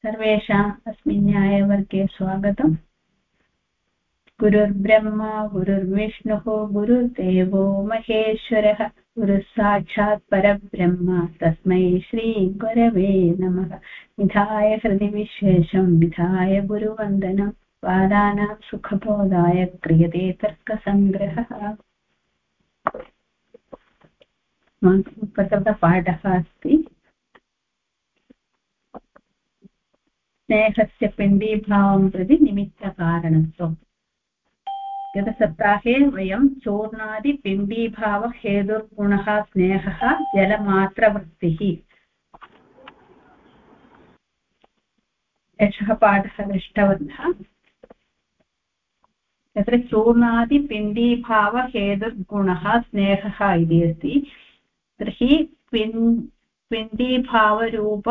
सर्वेषाम् अस्मिन् न्यायवर्गे स्वागतम्। गुरुर्ब्रह्मा गुरुर्विष्णुः गुरुर्देवो महेश्वरः गुरुः साक्षात् परब्रह्म तस्मै श्रीगुरवे नमः। निधाय हृदि विश्वेशं विधाय गुरुवन्दनं पादानां सुखबोधाय क्रियते तर्कसङ्ग्रहः। प्रकृतपाठः अस्ति स्नेहस्य पिण्डीभावं प्रति निमित्तकारणत्वम्। गतसप्ताहे वयं चूर्णादिपिण्डीभावहेतुर्गुणः स्नेहः जलमात्रवृत्तिः एषः पाठः दृष्टवन्तः। तत्र चूर्णादिपिण्डीभावहेतुर्गुणः स्नेहः इति अस्ति। तर्हि पिण्डीभावरूप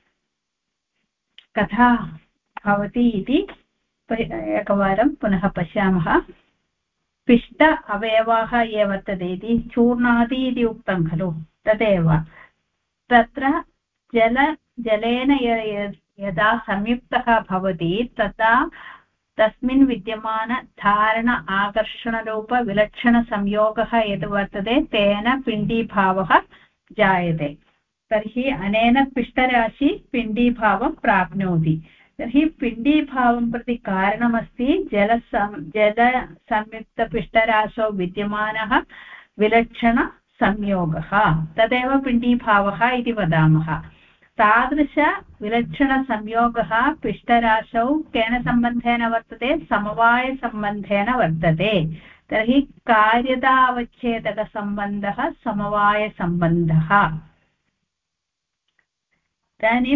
कथा भवति इति एकवारं पुनः पश्यामः। पिष्ट अवयवाः ये वर्तते इति चूर्णादि इति उक्तं खलु, तदेव तत्र जलेन यदा संयुक्तः भवति तदा तस्मिन् विद्यमानधारण आकर्षणरूपविलक्षणसंयोगः यद् वर्तते तेन पिण्डीभावः जायते। तर्हि अनेन पिष्टराशि पिण्डीभावं प्राप्नोति। तर्हि पिण्डीभावं प्रति कारणमस्ति जलसंयुक्तपिष्टराशौ विद्यमानः विलक्षणसंयोगः, तदेव पिण्डीभावः इति वदामः। तादृशविलक्षणसंयोगः पिष्टराशौ केन सम्बन्धेन वर्तते? समवायसम्बन्धेन वर्तते। तर्हि कार्यतावच्छेदकसम्बन्धः समवायसम्बन्धः। इदानीं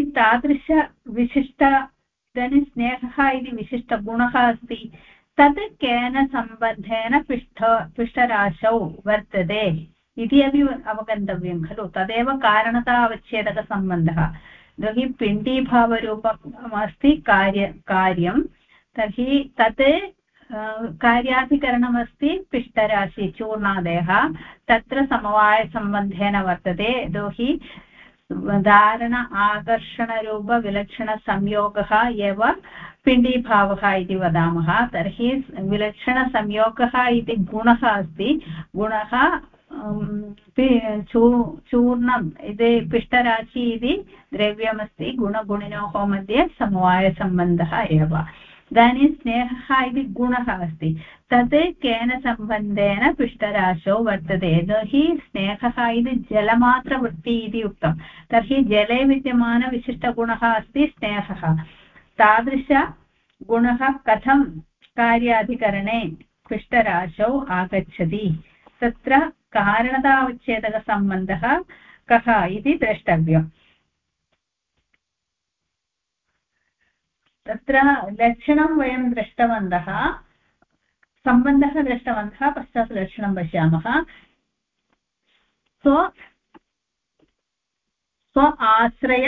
इदानीं स्नेहः इति विशिष्टगुणः अस्ति, तद् केन सम्बन्धेन पिष्टराशौ वर्तते इति अपि अवगन्तव्यं खलु। तदेव कारणता अवच्छेदकसम्बन्धः। तर्हि पिण्डीभावरूपम् अस्ति कार्यं, तर्हि तत् कार्याधिकरणमस्ति पिष्टराशि चूर्णादयः, तत्र समवायसम्बन्धेन वर्तते। यतोहि धारण आकर्षणरूपविलक्षणसंयोगः एव पिण्डीभावः इति वदामः। तर्हि विलक्षणसंयोगः इति गुणः अस्ति। गुणः चूर्णम् इति पिष्टराशि इति द्रव्यमस्ति, गुणगुणिनोः मध्ये समवायसम्बन्धः एव। इदानीं स्नेहः इति गुणः अस्ति, तत् केन सम्बन्धेन पिष्टराशौ वर्तते? यतोहि स्नेहः इति जलमात्रवृत्ति इति उक्तं। तर्हि जले विद्यमानविशिष्टगुणः अस्ति स्नेहः। तादृशगुणः कथं कार्याधिकरणे पिष्टराशौ आगच्छति? तत्र कारणतावच्छेदकसम्बन्धः कः इति द्रष्टव्यम्। तत्र लक्षणं वयं दृष्टवन्तः, सम्बन्धः दृष्टवन्तः, पश्चात् लक्षणं पश्यामः। स्व आश्रय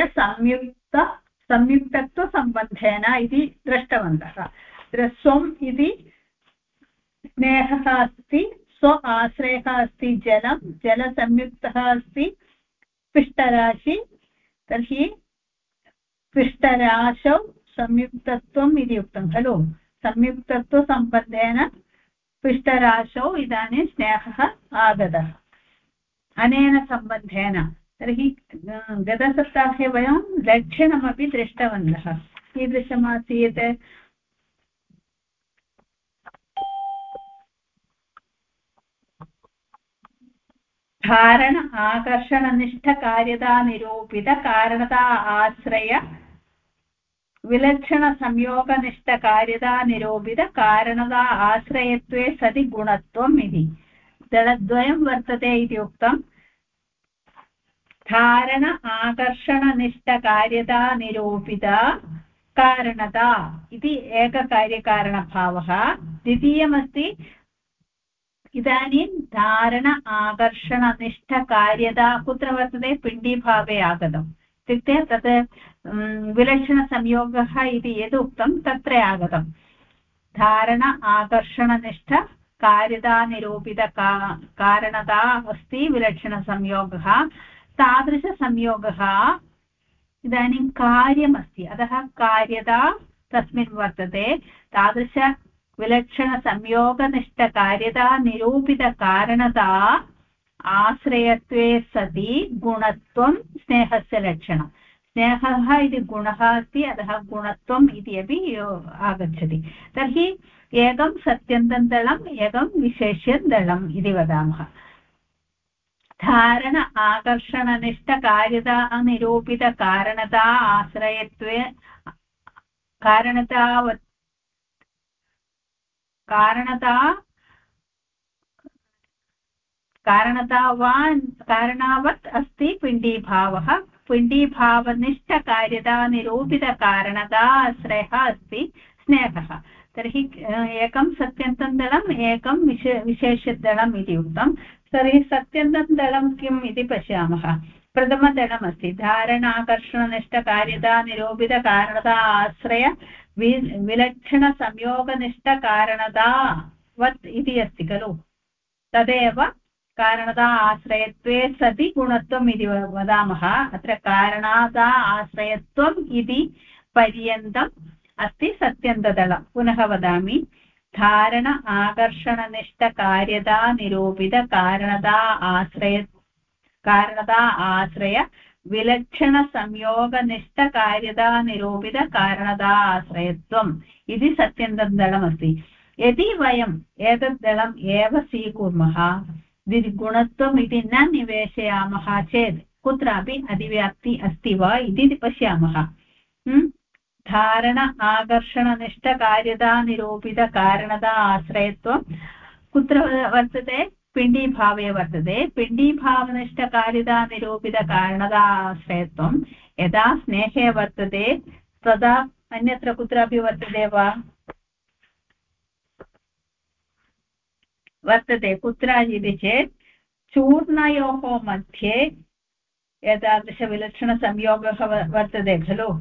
संयुक्तत्वसम्बन्धेन इति दृष्टवन्तः। तत्र स्वम् इति स्नेहः अस्ति, स्व आश्रयः अस्ति जलं, जलसंयुक्तः अस्ति पिष्टराशि। तर्हि पिष्टराशौ संयुक्तत्वम् इति उक्तं खलु। संयुक्तत्वसम्बन्धेन पिष्टराशौ इदानीं स्नेहः आगतः अनेन सम्बन्धेन। तर्हि गतसप्ताहे वयं लक्षणमपि दृष्टवन्तः। कीदृशमासीत्? धारण आकर्षणनिष्ठकार्यतानिरूपितकारणता आश्रय विलक्षणसंयोगनिष्ठकार्यता निरूपितकारणता आश्रयत्वे सति गुणत्वम् इति दलद्वयं वर्तते इति उक्तम्। धारण आकर्षणनिष्ठकार्यता निरूपिता कारणता इति एककार्यकारणभावः। द्वितीयमस्ति इदानीं धारण आकर्षणनिष्ठकार्यता कुत्र वर्तते? पिण्डीभावे आगतम्। इत्युक्ते तत् विलक्षणसंयोगः इति यद् उक्तं तत्र आगतं। धारण आकर्षणनिष्ठ कार्यता निरूपित कारणता अस्ति विलक्षणसंयोगः। तादृशसंयोगः इदानीं कार्यमस्ति अतः कार्यता तस्मिन् वर्तते तादृश विलक्षणसंयोगनिष्ठकार्यता निरूपितकारणता आश्रयत्वे सति गुणत्वं स्नेहस्य लक्षणं स्नेहः इति गुणः अस्ति अतः गुणत्वम् इति अपि आगच्छति तर्हि एकं सत्यन्तं दलम् एकं विशेष्यं दलम् इति वदामः धारण आकर्षणनिष्ठकार्यता निरूपितकारणता आश्रयत्वे कारणता कारणावत् अस्ति पिण्डीभावः पिण्डीभावनिष्ठकार्यता निरूपितकारणता आश्रयः अस्ति स्नेहः तर्हि एकं सत्यन्तं दलम् एकं विशेषदलम् इति उक्तं तर्हि सत्यन्तं दलं किम् इति पश्यामः प्रथमदलमस्ति धारणाकर्षणनिष्ठकार्यता निरूपितकारणता आश्रय विलक्षणसंयोगनिष्ठकारणतावत् इति अस्ति खलु तदेव कारणता आश्रयत्वे सति गुणत्वम् इति वदामः अत्र कारणता आश्रयत्वम् इति पर्यन्तम् अस्ति सत्यन्तदलं पुनः वदामि धारण आकर्षणनिष्ठकार्यता निरूपितकारणता आश्रय विलक्षणसंयोगनिष्ठकार्यता निरूपितकारणता आश्रयत्वम् इति सत्यन्तदलमस्ति यदि वयम् एतत् दलम् एव स्वीकुर्मः गुणत्वम् इति न निवेशयामः चेत् कुत्रापि अधिव्याप्ति अस्ति वा इति पश्यामः धारण आकर्षणनिष्ठकार्यता निरूपितकारणता आश्रयत्वं कुत्र वर्तते पिण्डीभावे वर्तते पिण्डीभावनिष्ठकार्यता निरूपितकारणता आश्रयत्वं यदा स्नेहे वर्तते तदा अन्यत्र कुत्रापि वर्तते वा वर्तते कुत्र इति चेत् चूर्णयोः मध्ये एतादृशविलक्षणसंयोगः वर्तते खलु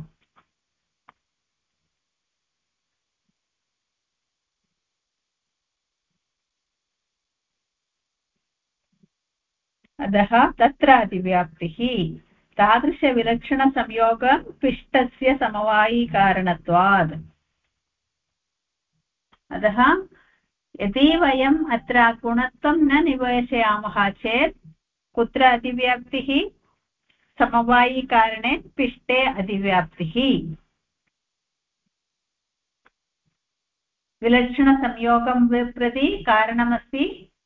अतः तत्र अतिव्याप्तिः तादृशविलक्षणसंयोगं पिष्टस्य समवायिकारणत्वात् अतः यदि वयम् अत्र गुणत्वं न निवेशयामः चेत् कुत्र अतिव्याप्तिः समवायिकारणे पिष्टे अतिव्याप्तिः विलक्षणसंयोगं प्रति कारणमस्ति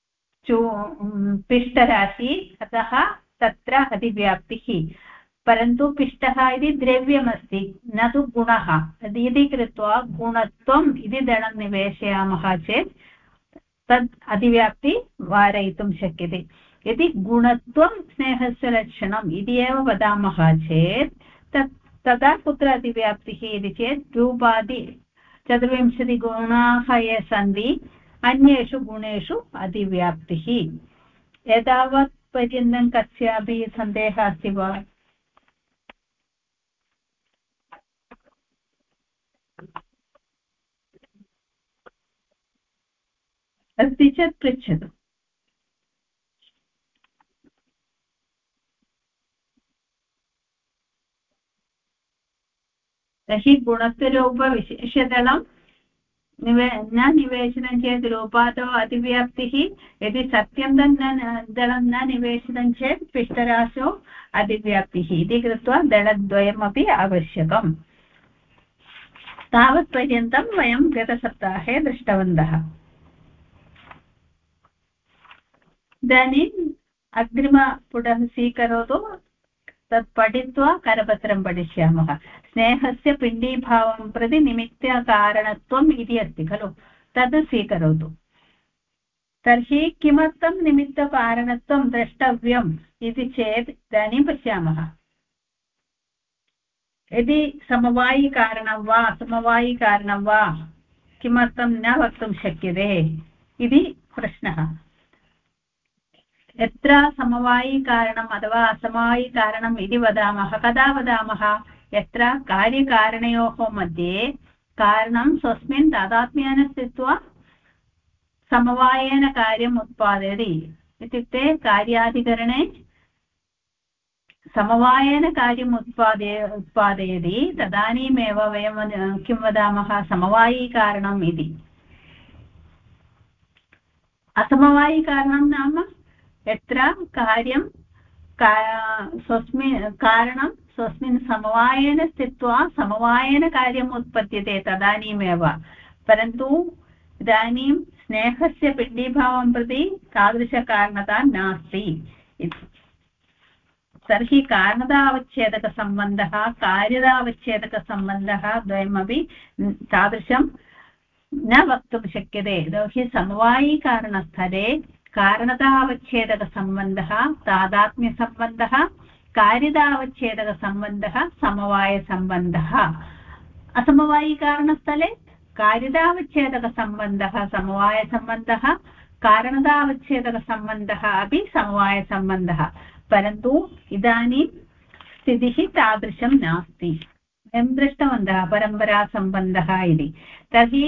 पिष्टराशि अतः तत्र अतिव्याप्तिः परन्तु पिष्टः इति द्रव्यमस्ति न तु गुणः इति कृत्वा गुणत्वम् इति दलं निवेशयामः चेत् तद् अतिव्याप्ति वारयितुं शक्यते यदि गुणत्वं स्नेहस्य लक्षणम् इति एव वदामः चेत् तदा कुत्र अतिव्याप्तिः इति चेत् रूपादि 24 गुणाः ये सन्ति अन्येषु गुणेषु अतिव्याप्तिः एतावत् पर्यन्तं कस्यापि सन्देहः अस्ति वा अस्ति चेत् पृच्छतु तर्हि गुणत्वरूपविशेषदलं न निवेशनं चेत् रूपादौ अतिव्याप्तिः यदि सत्यन्तं दलं न निवेशितं चेत् पिष्टराशौ अतिव्याप्तिः इति कृत्वा दलद्वयमपि आवश्यकम् तावत्पर्यन्तं वयं गतसप्ताहे दृष्टवन्तः इदानीम् अग्रिमपुटः स्वीकरोतु तत् पठित्वा करपत्रं पठिष्यामः स्नेहस्य पिण्डीभावं प्रति निमित्तकारणत्वम् इति अस्ति खलु तद् स्वीकरोतु तर्हि किमर्थं निमित्तकारणत्वं द्रष्टव्यम् इति चेत् इदानीं पश्यामः यदि समवायिकारणं वा असमवायिकारणं वा किमर्थं न वक्तुं शक्यते इति प्रश्नः यत्र समवायिकारणम् अथवा असमवायिकारणम् इति वदामः कदा वदामः यत्र कार्यकारणयोः मध्ये कारणं स्वस्मिन् तादात्म्येन स्थित्वा समवायेन कार्यम् उत्पादयति इत्युक्ते कार्याधिकरणे समवायेन कार्यम् उत्पादयति तदानीमेव वयं किं वदामः समवायिकारणम् इति असमवायिकारणं नाम यत्र कार्यं कारणं स्वस्मिन् समवायेन स्थित्वा समवायेन कार्यम् उत्पद्यते तदानीमेव परन्तु इदानीं स्नेहस्य पिण्डीभावं प्रति तादृशकारणता नास्ति तर्हि कारणतावच्छेदकसम्बन्धः कार्यतावच्छेदकसम्बन्धः द्वयमपि तादृशं न वक्तुं शक्यते यतोहि समवायिकारणस्थले कारणतावच्छेदकसम्बन्धः तादात्म्यसम्बन्धः कार्यतावच्छेदकसम्बन्धः समवायसम्बन्धः असमवायिकारणस्थले कार्यतावच्छेदकसम्बन्धः समवायसम्बन्धः कारणतावच्छेदकसम्बन्धः अपि समवायसम्बन्धः परन्तु इदानीं स्थितिः तादृशं नास्ति वयं दृष्टवन्तः परम्परासम्बन्धः इति तर्हि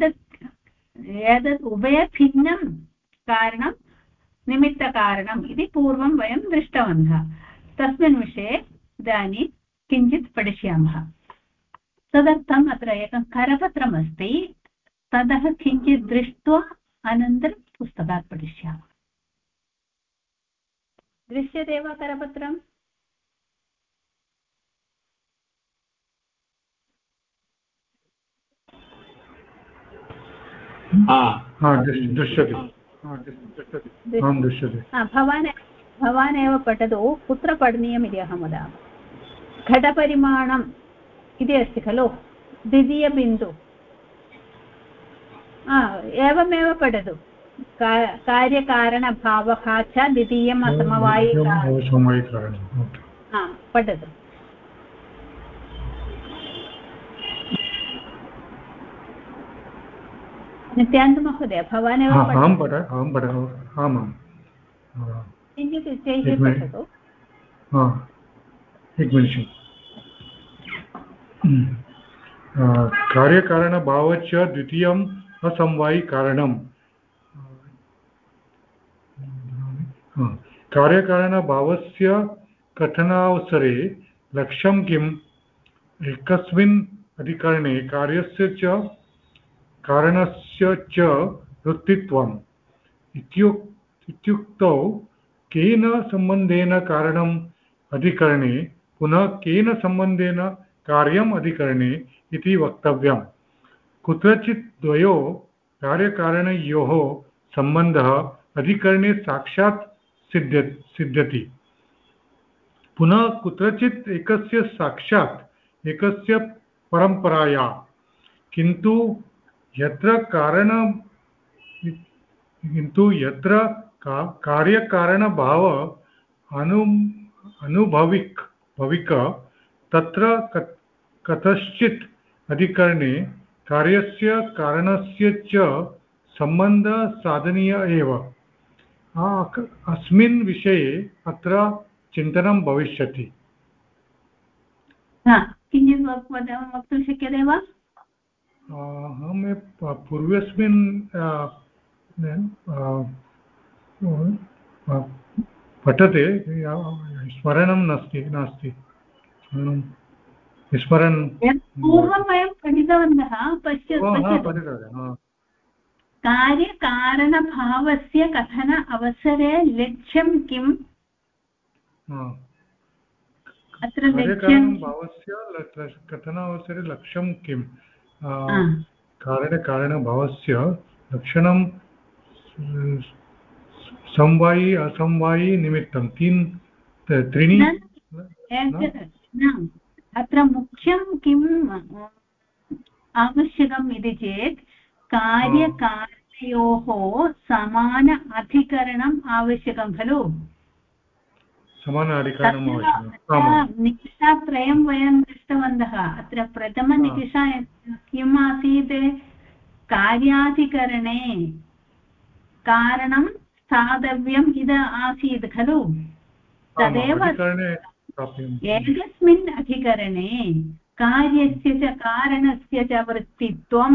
एतत् उभयभिन्नं कारणं निमित्तकारणम् इति पूर्वं वयं दृष्टवन्तः तस्मिन् विषये इदानीं किञ्चित् पठिष्यामः तदर्थम् अत्र एकं करपत्रमस्ति ततः किञ्चित् दृष्ट्वा अनन्तरं पुस्तकात् पठिष्यामः दृश्यते वा करपत्रम् भवान् एव पठतु कुत्र पठनीयम् इति अहं वदामि घटपरिमाणम् इति अस्ति खलु द्वितीयबिन्दु एवमेव पठतु कार्यकारणभावः च द्वितीयम् असमवायिकारणं पठतु नित्यानन्दमहोदय भवान् एव किञ्चित् उच्चैः पठतु कार्यकारणभावश्च द्वितीयम् असमवायिकारणम् कार्यकारणभावस्य कथनावसरे लक्ष्यं किम् एकस्मिन् अधिकरणे कार्यस्य च कारणस्य च वृत्तित्वम् इत्युक्तौ केन सम्बन्धेन कारणम् अधिकरणे पुनः केन सम्बन्धेन कार्यम् अधिकरणे इति वक्तव्यम् कुत्रचित् द्वयोः कार्यकारणयोः सम्बन्धः अधिकरणे साक्षात् सिद्ध्यति पुनः कुत्रचित् एकस्य साक्षात् एकस्य परम्पराया किन्तु यत्र कार्यकारणभाव भविक तत्र कथंचित् अधिकरणे कार्यस्य कारणस्य च सम्बन्धः साधनीय एव अस्मिन् विषये अत्र चिन्तनं भविष्यति किञ्चित् वक्तुं शक्यते वा अहं पूर्वस्मिन् पठते स्मरणं नास्ति विस्मरन् पूर्वं वयं पठितवन्तः पश्यतु कार्यकारणभावस्य कथन अवसरे लक्ष्यं किम् अत्र कार्यकारणभावस्य कथनावसरे लक्ष्यं किम् कारणभावस्य लक्षणं समवायि असमवायि निमित्तं त्रीणि अत्र मुख्यं किम् आवश्यकम् इति चेत् कार्यकारणयोः समान अधिकरणम् आवश्यकं खलु निकिषात्रयं वयं दृष्टवन्तः अत्र प्रथमनिकिषा किम् आसीत् कार्याधिकरणे कारणं स्थातव्यम् इति आसीत् खलु तदेव एकस्मिन् अधिकरणे कार्यस्य च कारणस्य च वृत्तित्वं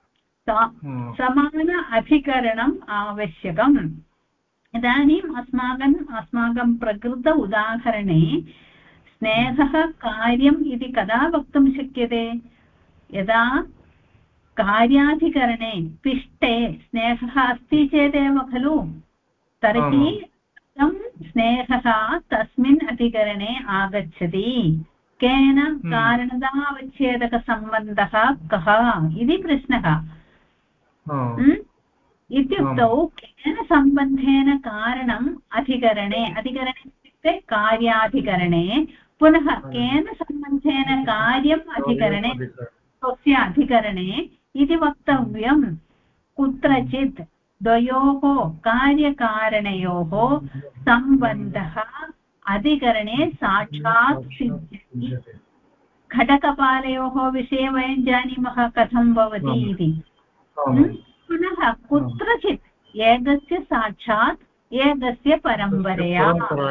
समान अधिकरणम् आवश्यकम् इदानीम् अस्माकं प्रकृत उदाहरणे स्नेहः कार्यम् इति कदा वक्तुं शक्यते यदा कार्याधिकरणे पिष्टे स्नेहः अस्ति चेदेव खलु तर्हि कथं स्नेहः तस्मिन् अधिकरणे आगच्छति केन कारणतावच्छेदकसम्बन्धः कः इति प्रश्नः इत्युक्तौ केन सम्बन्धेन कारणम् अधिकरणे इत्युक्ते कार्याधिकरणे पुनः केन सम्बन्धेन कार्यम् अधिकरणे स्वस्य अधिकरणे इति वक्तव्यं कुत्रचित् द्वयोः कार्यकारणयोः सम्बन्धः अधिकरणे साक्षात् सिद्ध्यति घटकपालयोः विषये वयं जानीमः कथं भवति इति पुनः कुत्रचित् एकस्य साक्षात् एकस्य परम्परया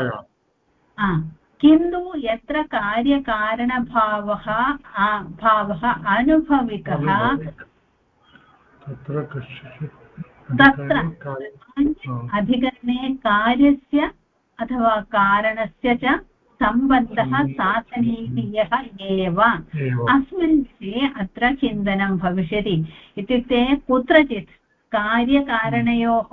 किन्तु यत्र कार्यकारणभावः अनुभविकः तत्र अधिकरणे कार्यस्य अथवा कारणस्य च सम्बन्धः साधनीयः एव अस्मिन् विषये अत्र चिन्तनं भविष्यति इत्युक्ते कुत्रचित् कार्यकारणयोः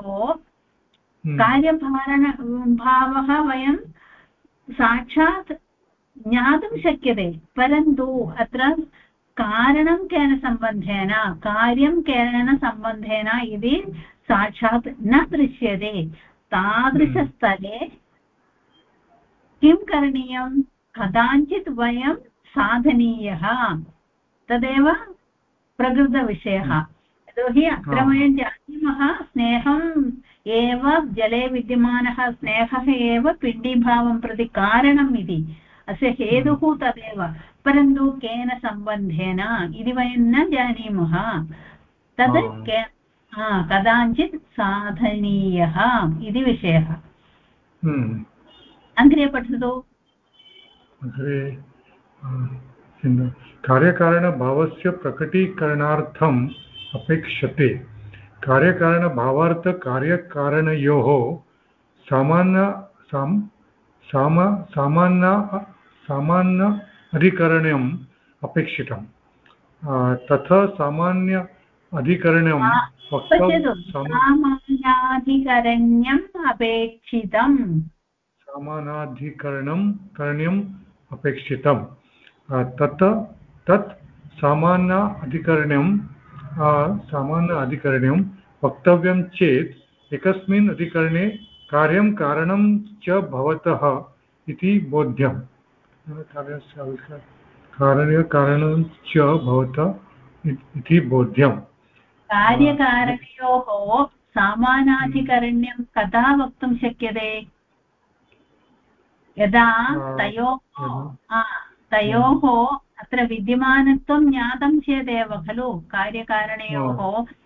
कार्यभावः वयं साक्षात् ज्ञातुं शक्यते परन्तु अत्र कारणं केन सम्बन्धेन कार्यं केन सम्बन्धेन इति साक्षात् न दृश्यते तादृशस्थले किं करणीयं कदाचित् वयं साधनीयः तदेव प्रकृतविषयः यतोहि अत्र वयं जानीमः स्नेहम् एव जले विद्यमानः स्नेहः एव पिण्डीभावं प्रति कारणम् इति अस्य हेतुः तदेव परन्तु केन सम्बन्धेन इति वयं न जानीमः तद् कदाचित् साधनीयः इति विषयः अग्रे पठतु अग्रे कार्यकारणभावस्य प्रकटीकरणार्थम् अपेक्षते कार्यकारणभावार्थकार्यकारणयोः सामान्य अधिकरणम् अपेक्षितं तथा सामान्य अधिकरणं सामान्याधिकरण्यम् अपेक्षितम् करणीयम् अपेक्षितं तत् सामान्य अधिकरणं वक्तव्यं चेत् एकस्मिन् अधिकरणे कार्यं कारणं च भवतः इति बोध्यम् कारणं च भवतः इति बोध्यम् कार्यकारणयोः सामानाधिकरण्यं कदा वक्तुं शक्यते यदा तयोः अत्र विद्यमानत्वं ज्ञातं चेदेव खलु कार्यकारणयोः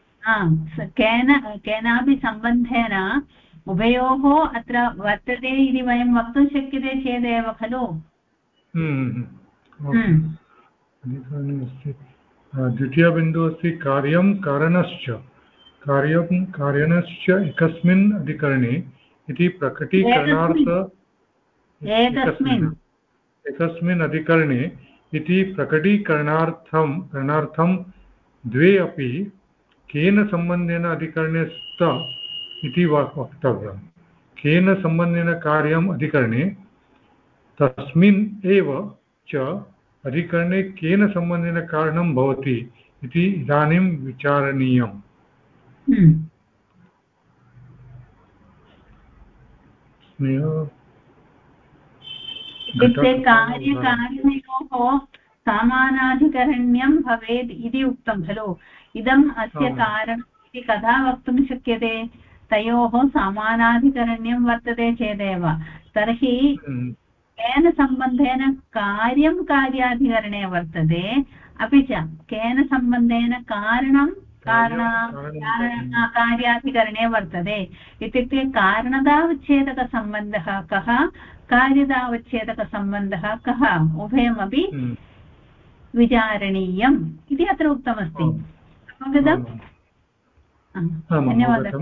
केनापि सम्बन्धेन उभयोः अत्र वर्तते इति वयं वक्तुं शक्यते चेदेव खलु द्वितीयबिन्दुः अस्ति कार्यं कारणश्च एकस्मिन् अधिकरणे इति प्रकटीकरणार्थ एकस्मिन् अधिकरणे इति प्रकटीकरणार्थं द्वे अपि केन सम्बन्धेन अधिकरणे स्त इति वक्तव्यं केन सम्बन्धेन कार्यम् अधिकरणे तस्मिन् एव च अधिकरणे केन सम्बन्धेन कारणं भवति इति इदानीं विचारणीयम् इत्युक्ते कार्यकारणयोः सामानाधिकरण्यं भवेत् इति उक्तं खलु इदम् अस्य कारणम् इति कदा वक्तुं शक्यते तयोः समानाधिकरण्यं वर्तते चेदेव तर्हि केन सम्बन्धेन कार्यं कार्याधिकरणे वर्तते अपि च केन सम्बन्धेन कारणं कार्याधिकरणे वर्तते इत्युक्ते कारणतावच्छेदकसम्बन्धः कः कार्यतावच्छेदकसम्बन्धः कः उभयमपि विचारणीयम् इति अत्र उक्तमस्ति अवगतम् धन्यवादः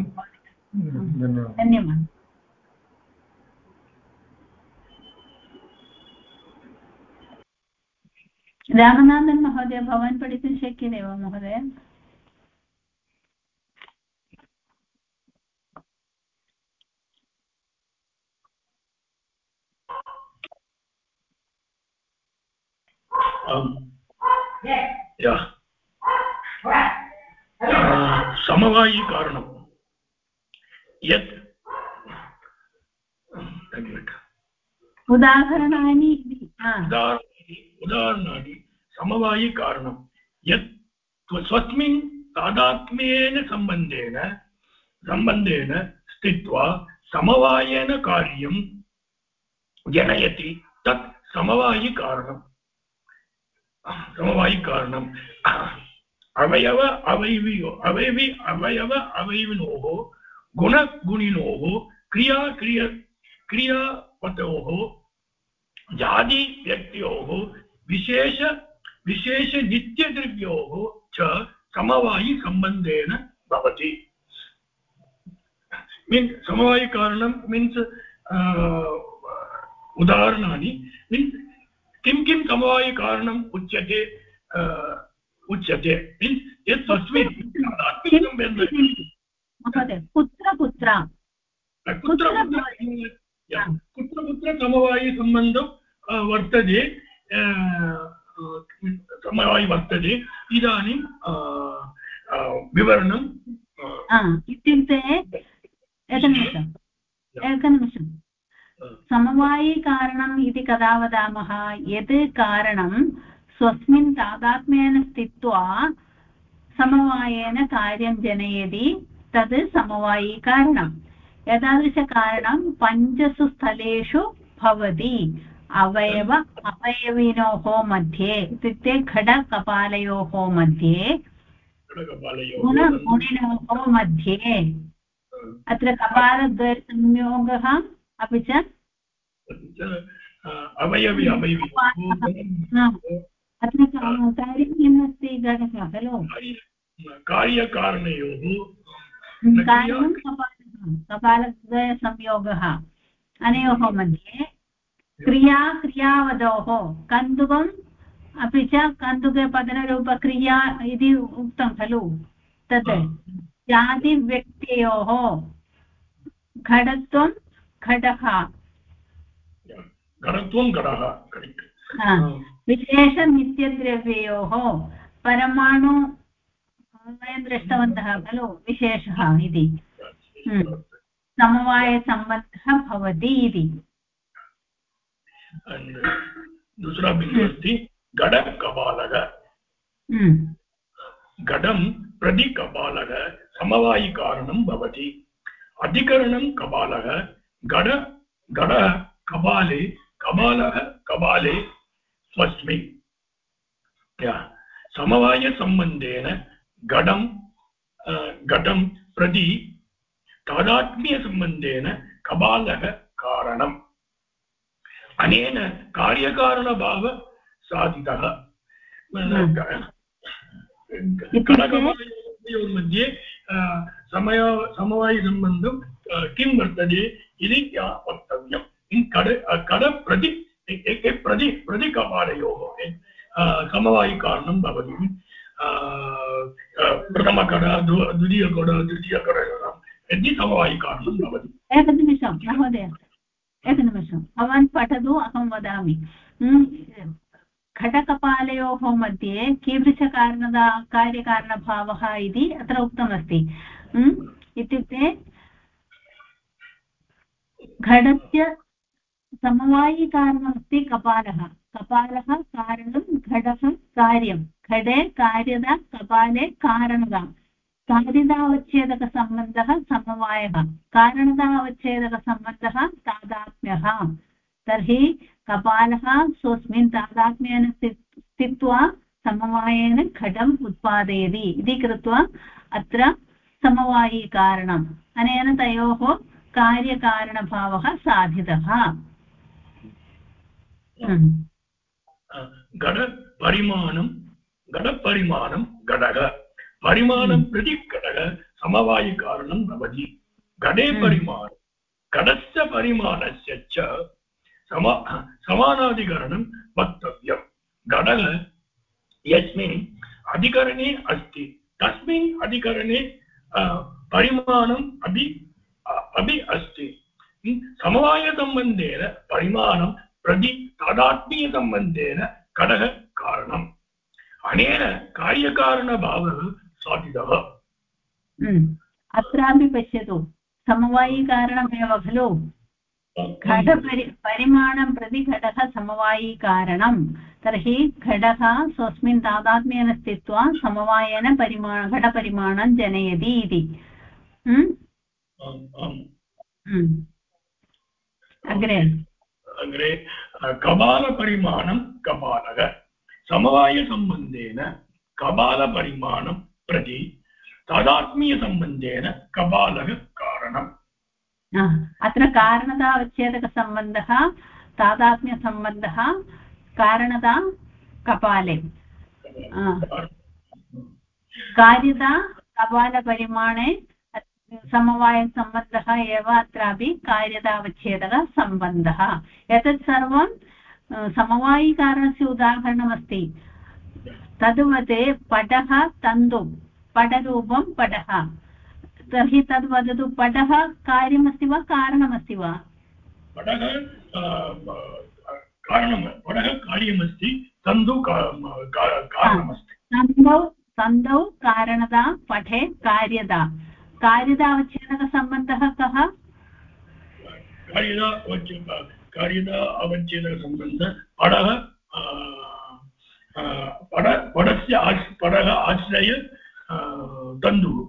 धन्यवादः रामनाथन् महोदय भवान् पठितुं शक्यते वा महोदय? समवायिकारणं यत् उदाहरणानि समवायिकारणं यत् स्वस्मिन् तादात्म्येन सम्बन्धेन स्थित्वा समवायेन कार्यं जनयति तत् समवायिकारणम् अवयव अवयविनोः गुणगुणिनोः क्रियापतोः जाति व्यक्त्योः विशेषनित्यद्रव्योः च समवायिसम्बन्धेन भवति. मीन्स् समवायिकारणं मीन्स् उदाहरणानि मीन्स् किं समवायिकारणम् उच्यते मीन्स् यत् तस्मिन् कुत्र समवायिसम्बन्धं वर्तते इदानीं विवरणं इत्युक्ते एकनिमिषं समवायिकारणम् इति कदा वदामः? यत् कारणं स्वस्मिन् तादात्म्येन स्थित्वा समवायेन कार्यं जनयति तद् समवायिकारणम्. एतादृशकारणं पञ्चसु स्थलेषु भवति. अवयविनोः मध्ये इत्युक्ते घटकपालयोः मध्ये, गुणगुणिनोः मध्ये, अत्र कपालद्वयसंयोगः अपि च अत्र कार्यं किम् अस्ति? घटः खलु. कार्यकारणयोः कारणं कपालद्वयसंयोगः अनयोः मध्ये क्रियावधोः कन्दुकम् अपि च कन्दुके पतनरूपक्रिया इति उक्तं खलु. तत् जातिव्यक्तयोः घटत्वं घटः विशेषनित्यद्रव्ययोः परमाणु वयं दृष्टवन्तः खलु विशेषः इति समवायसम्बन्धः भवति इति. दूसरा बिन्दु अस्ति घटकपालः. घटं प्रति कपालः समवायिकारणं भवति. अधिकरणं कपालः घटः कपाले कपालः कपाले स्वस्मिन् समवायसम्बन्धेन घटं प्रति तादात्म्यसम्बन्धेन कपालः कारणम्. अनेन कार्यकारणभाव साधितः. मध्ये समवायिसम्बन्धं किं वर्तते इति वक्तव्यं. प्रतिकपालयोः समवायिकारणं भवति. प्रथमकड द्वितीयकड तृतीयकडयोः इति समवायिकारणं भवति. एकनिमिषं महोदय, एकनिमिषं भवान् पठतु, अहं वदामि. घटकपालयोः मध्ये कीदृशकार्यकारणभावः इति अत्र उक्तमस्ति. इत्युक्ते घटस्य समवायिकारणमस्ति कपालः. कपालः कारणं, घटः कार्यं. घटे कार्यता, कपाले कारणता. कार्यतावच्छेदकसम्बन्धः समवायः, कारणतावच्छेदकसम्बन्धः तादात्म्यः. तर्हि कपालः स्वस्मिन् तादात्म्येन स्थित्वा समवायेन घटम् उत्पादयति इति कृत्वा अत्र समवायिकारणम्. अनेन तयोः कार्यकारणभावः साधितः. घटपरिमाणं घटः परिमाणं प्रति घटः समवायिकारणं भवति. घटे परिमाणं घटस्य परिमाणस्य च समानाधिकरणं वक्तव्यं. घटः यस्मिन् अधिकरणे अस्ति तस्मिन् अधिकरणे परिमाणम् अपि अस्ति। समवायसम्बन्धेन परिमाणं प्रति तादात्म्यसम्बन्धेन घटः कारणम्। अनेन कार्यकारणभावः साधितः। अत्रापि पश्यतु समवायिकारणमेव खलु परिमाणं प्रति घटः समवायिकारणं तर्हि घटः स्वस्मिन् तादात्म्येन स्थित्वा समवायेन घटपरिमाणं जनयति इति। अग्रे कपालपरिमाणं कपालः समवायसम्बन्धेन कपालपरिमाणं प्रति तादात्म्यसम्बन्धेन कपालः कारणम्। अत्र कारणता अवच्छेदकसम्बन्धः तादात्म्यसम्बन्धः कारणता कपाले कार्यता कपालपरिमाणे समवायसम्बन्धः एव अत्रापि कार्यतावच्छेदकसम्बन्धः। एतत् सर्वं समवायिकारणस्य उदाहरणमस्ति। तद्वत् पटः तन्तु पटरूपं पटः तर्हि तद् वदतु पटः कार्यमस्ति वा कारणमस्ति वा? पटः कार्यमस्ति तन्तु कारणमस्ति। तन्तौ कारणता पठे कार्यता अवच्छेदकसम्बन्धः कः? कार्यता अवच्छेदकसम्बन्धः पटः आश्रय तन्तुः।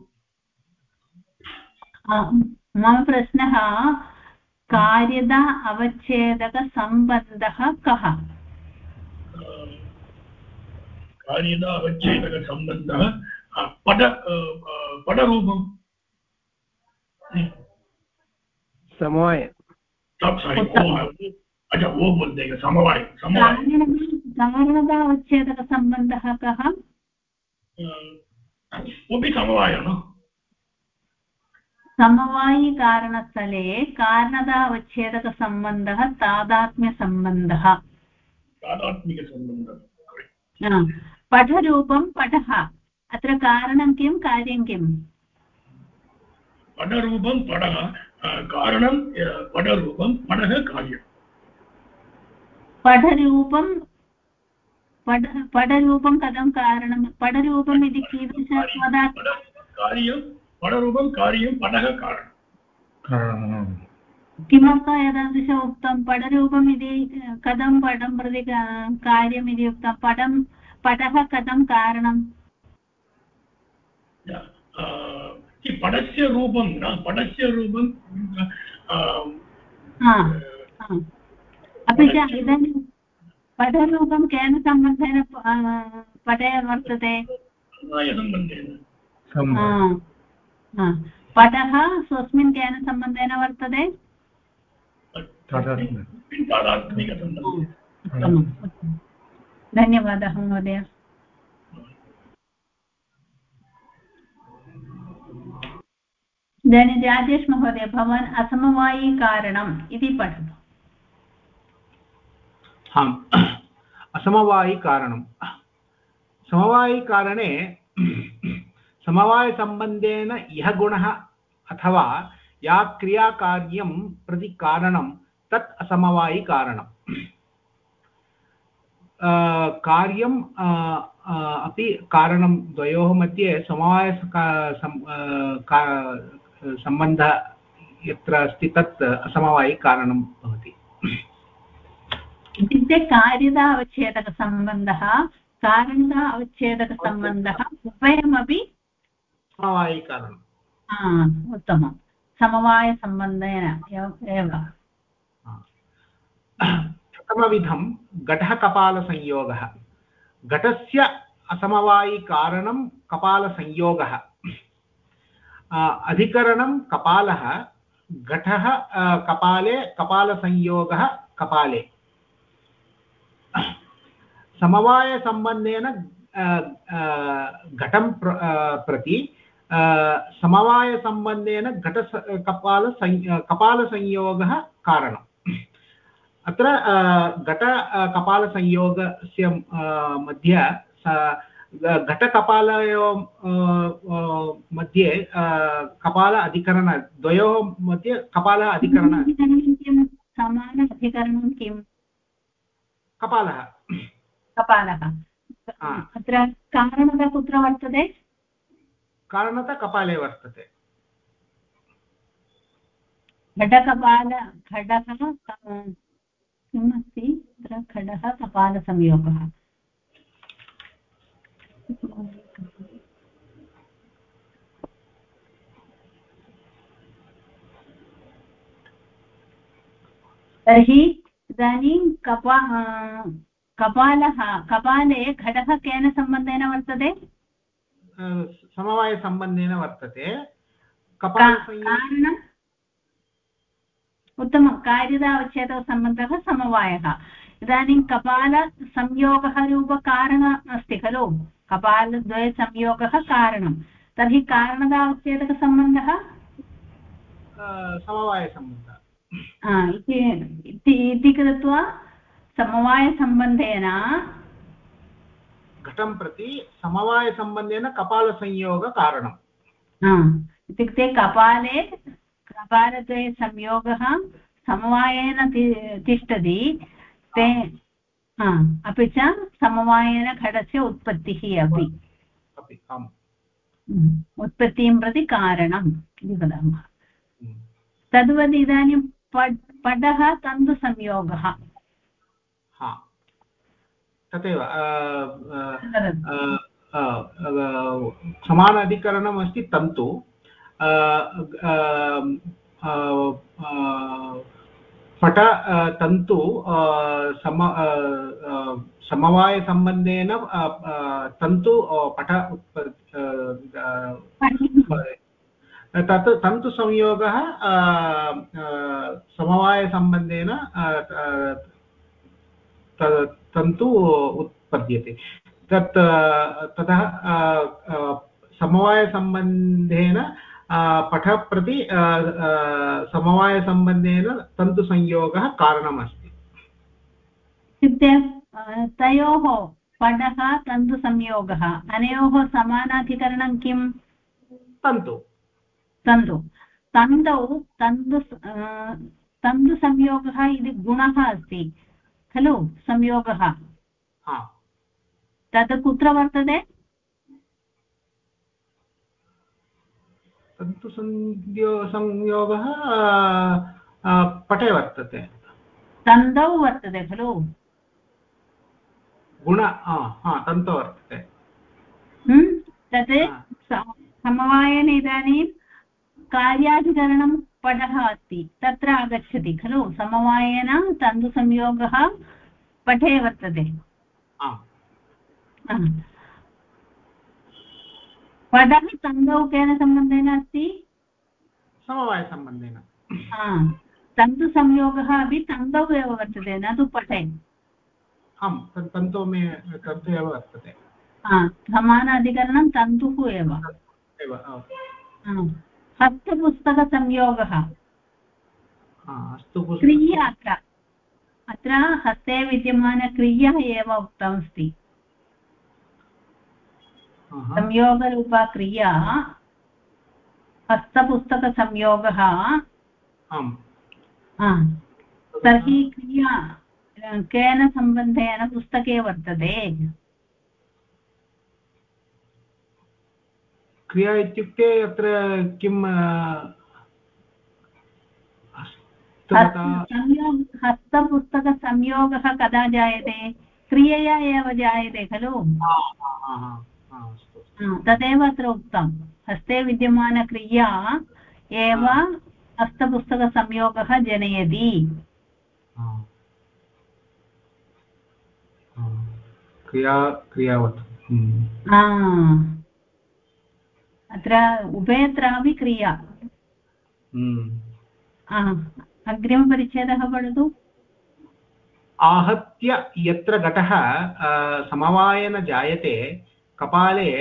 मम प्रश्नः कार्यता अवच्छेदकसम्बन्धः कः? कार्यता अवच्छेदकसम्बन्धः पटरूपं समवाय। अच्छा वो बोलते हैं समवाय। कारणता अवच्छेदकसम्बन्धः कः? वो भी समवाय न। समवायिकारणस्थले कारणता अवच्छेदकसम्बन्धः तादात्म्यसम्बन्धः। पठरूपं पटः अत्र कारणं किं कार्यं किम्? पटरूपं पटः कारणं पटरूपं पटः कार्यं। पटरूपं कथं कारणं? पटरूपम् इति कीदृशपदात् कार्यं पटरूपं कार्यं पटः कारणं। किमर्थं एतादृश उक्तं? पटरूपम् इति कथं पटं प्रति कार्यम् इति उक्तं? पटः कथं कारणम्? पटस्य रूपं न पटस्य रूपं अपि च इदानीं पटरूपं केन सम्बन्धेन पटे वर्तते? पटः स्वस्मिन् केन सम्बन्धेन वर्तते? धन्यवादः महोदय। इदानीं राजेश महोदय भवान् असमवायिकारणम् इति पठतु। आम् असमवायिकारणं समवायिकारणे समवायसम्बन्धेन यः गुणः अथवा या क्रियाकार्यं प्रति कारणं तत् असमवायिकारणम्। कार्यं अपि कारणं द्वयोः मध्ये समवाय सम्बन्धः यत्र अस्ति तत् असमवायिकारणं भवति। इत्युक्ते कार्यता अवच्छेदकसम्बन्धः कारणता अवच्छेदकसम्बन्धः उभयमपि समवायिकारणम्। उत्तमं समवायसम्बन्धेन एव। प्रथमविधं घटः कपालसंयोगः। घटस्य असमवायिकारणं कपालसंयोगः। अधिकरणं कपालः घटः कपाले कपालसंयोगः कपाले। समवायसम्बन्धेन घटं प्रति समवायसम्बन्धेन कपालसंयोगः कारणम्। अत्र घट कपालसंयोगस्य मध्ये घटकपालयोः मध्ये कपाल अधिकरण द्वयोः मध्ये कपाल अधिकरण किं समान अधिकरणं किं कपालः कपालः अत्र कारणतः कुत्र वर्तते कारणतः कपाले वर्तते घटकपाल खडः किम् अस्ति अत्र खडः कपालसंयोगः तर्हि इदानीं कपाले घटः केन सम्बन्धेन वर्तते समवायसम्बन्धेन वर्तते कारणम् उत्तमं कार्यतावच्छेदसम्बन्धः समवायः इदानीं कपालसंयोगः रूपकारण अस्ति खलु कपालद्वयसंयोगः कारणं तर्हि कारणतावच्छेदकसम्बन्धः समवायसम्बन्धः इति कृत्वा समवायसम्बन्धेन घटं प्रति समवायसम्बन्धेन कपालसंयोगकारणम् इत्युक्ते कपालद्वयसंयोगः समवायेन तिष्ठति ते अपि च समवायेन घटस्य उत्पत्तिः अपि उत्पत्तिं प्रति कारणम् इति वदामः तद्वत् इदानीं पटः तन्तुसंयोगः तथैव समान अधिकरणम् अस्ति तन्तु पट तन्तु समवायसम्बन्धेन तन्तु पट तत् तन्तुसंयोगः समवायसम्बन्धेन तन्तु उत्पद्यते ततः समवायसम्बन्धेन पठ प्रति समवायसम्बन्धेन तन्तुसंयोगः कारणमस्ति इत्युक्ते तयोः पटः तन्तुसंयोगः अनयोः समानाधिकरणं किम् तन्तु तन्तुसंयोगः इति गुणः अस्ति खलु संयोगः तद् कुत्र वर्तते तन्तुसंयोगः पटे वर्तते तन्तौ वर्तते खलु गुण तन्तौ वर्तते तत् समवायेन इदानीं कार्याधिकरणं पटः अस्ति तत्र आगच्छति खलु समवायेन तन्तुसंयोगः पटे वर्तते पटः तन्तौ केन सम्बन्धेन अस्ति समवायसम्बन्धेन तन्तुसंयोगः अपि तन्तौ एव वर्तते न तु पटे तन्तु एव वर्तते समानाधिकरणं तन्तुः एव हस्तपुस्तकसंयोगः क्रिया अत्र हस्ते विद्यमानक्रिया एव उक्तमस्ति संयोगरूपा क्रिया हस्तपुस्तकसंयोगः तर्हि क्रिया केन सम्बन्धेन पुस्तके वर्तते क्रिया इत्युक्ते अत्र किं हस्तपुस्तकसंयोगः कदा जायते क्रियया एव जायते खलु तदेव अत्र उक्तं हस्ते विद्यमानक्रिया एव हस्तपुस्तकसंयोगः जनयति क्रियावत् अत्र उभयत्रापि क्रिया अग्रिमपरिच्छेदः पठतु आहत्य यत्र घटः समवायेन जायते कपाले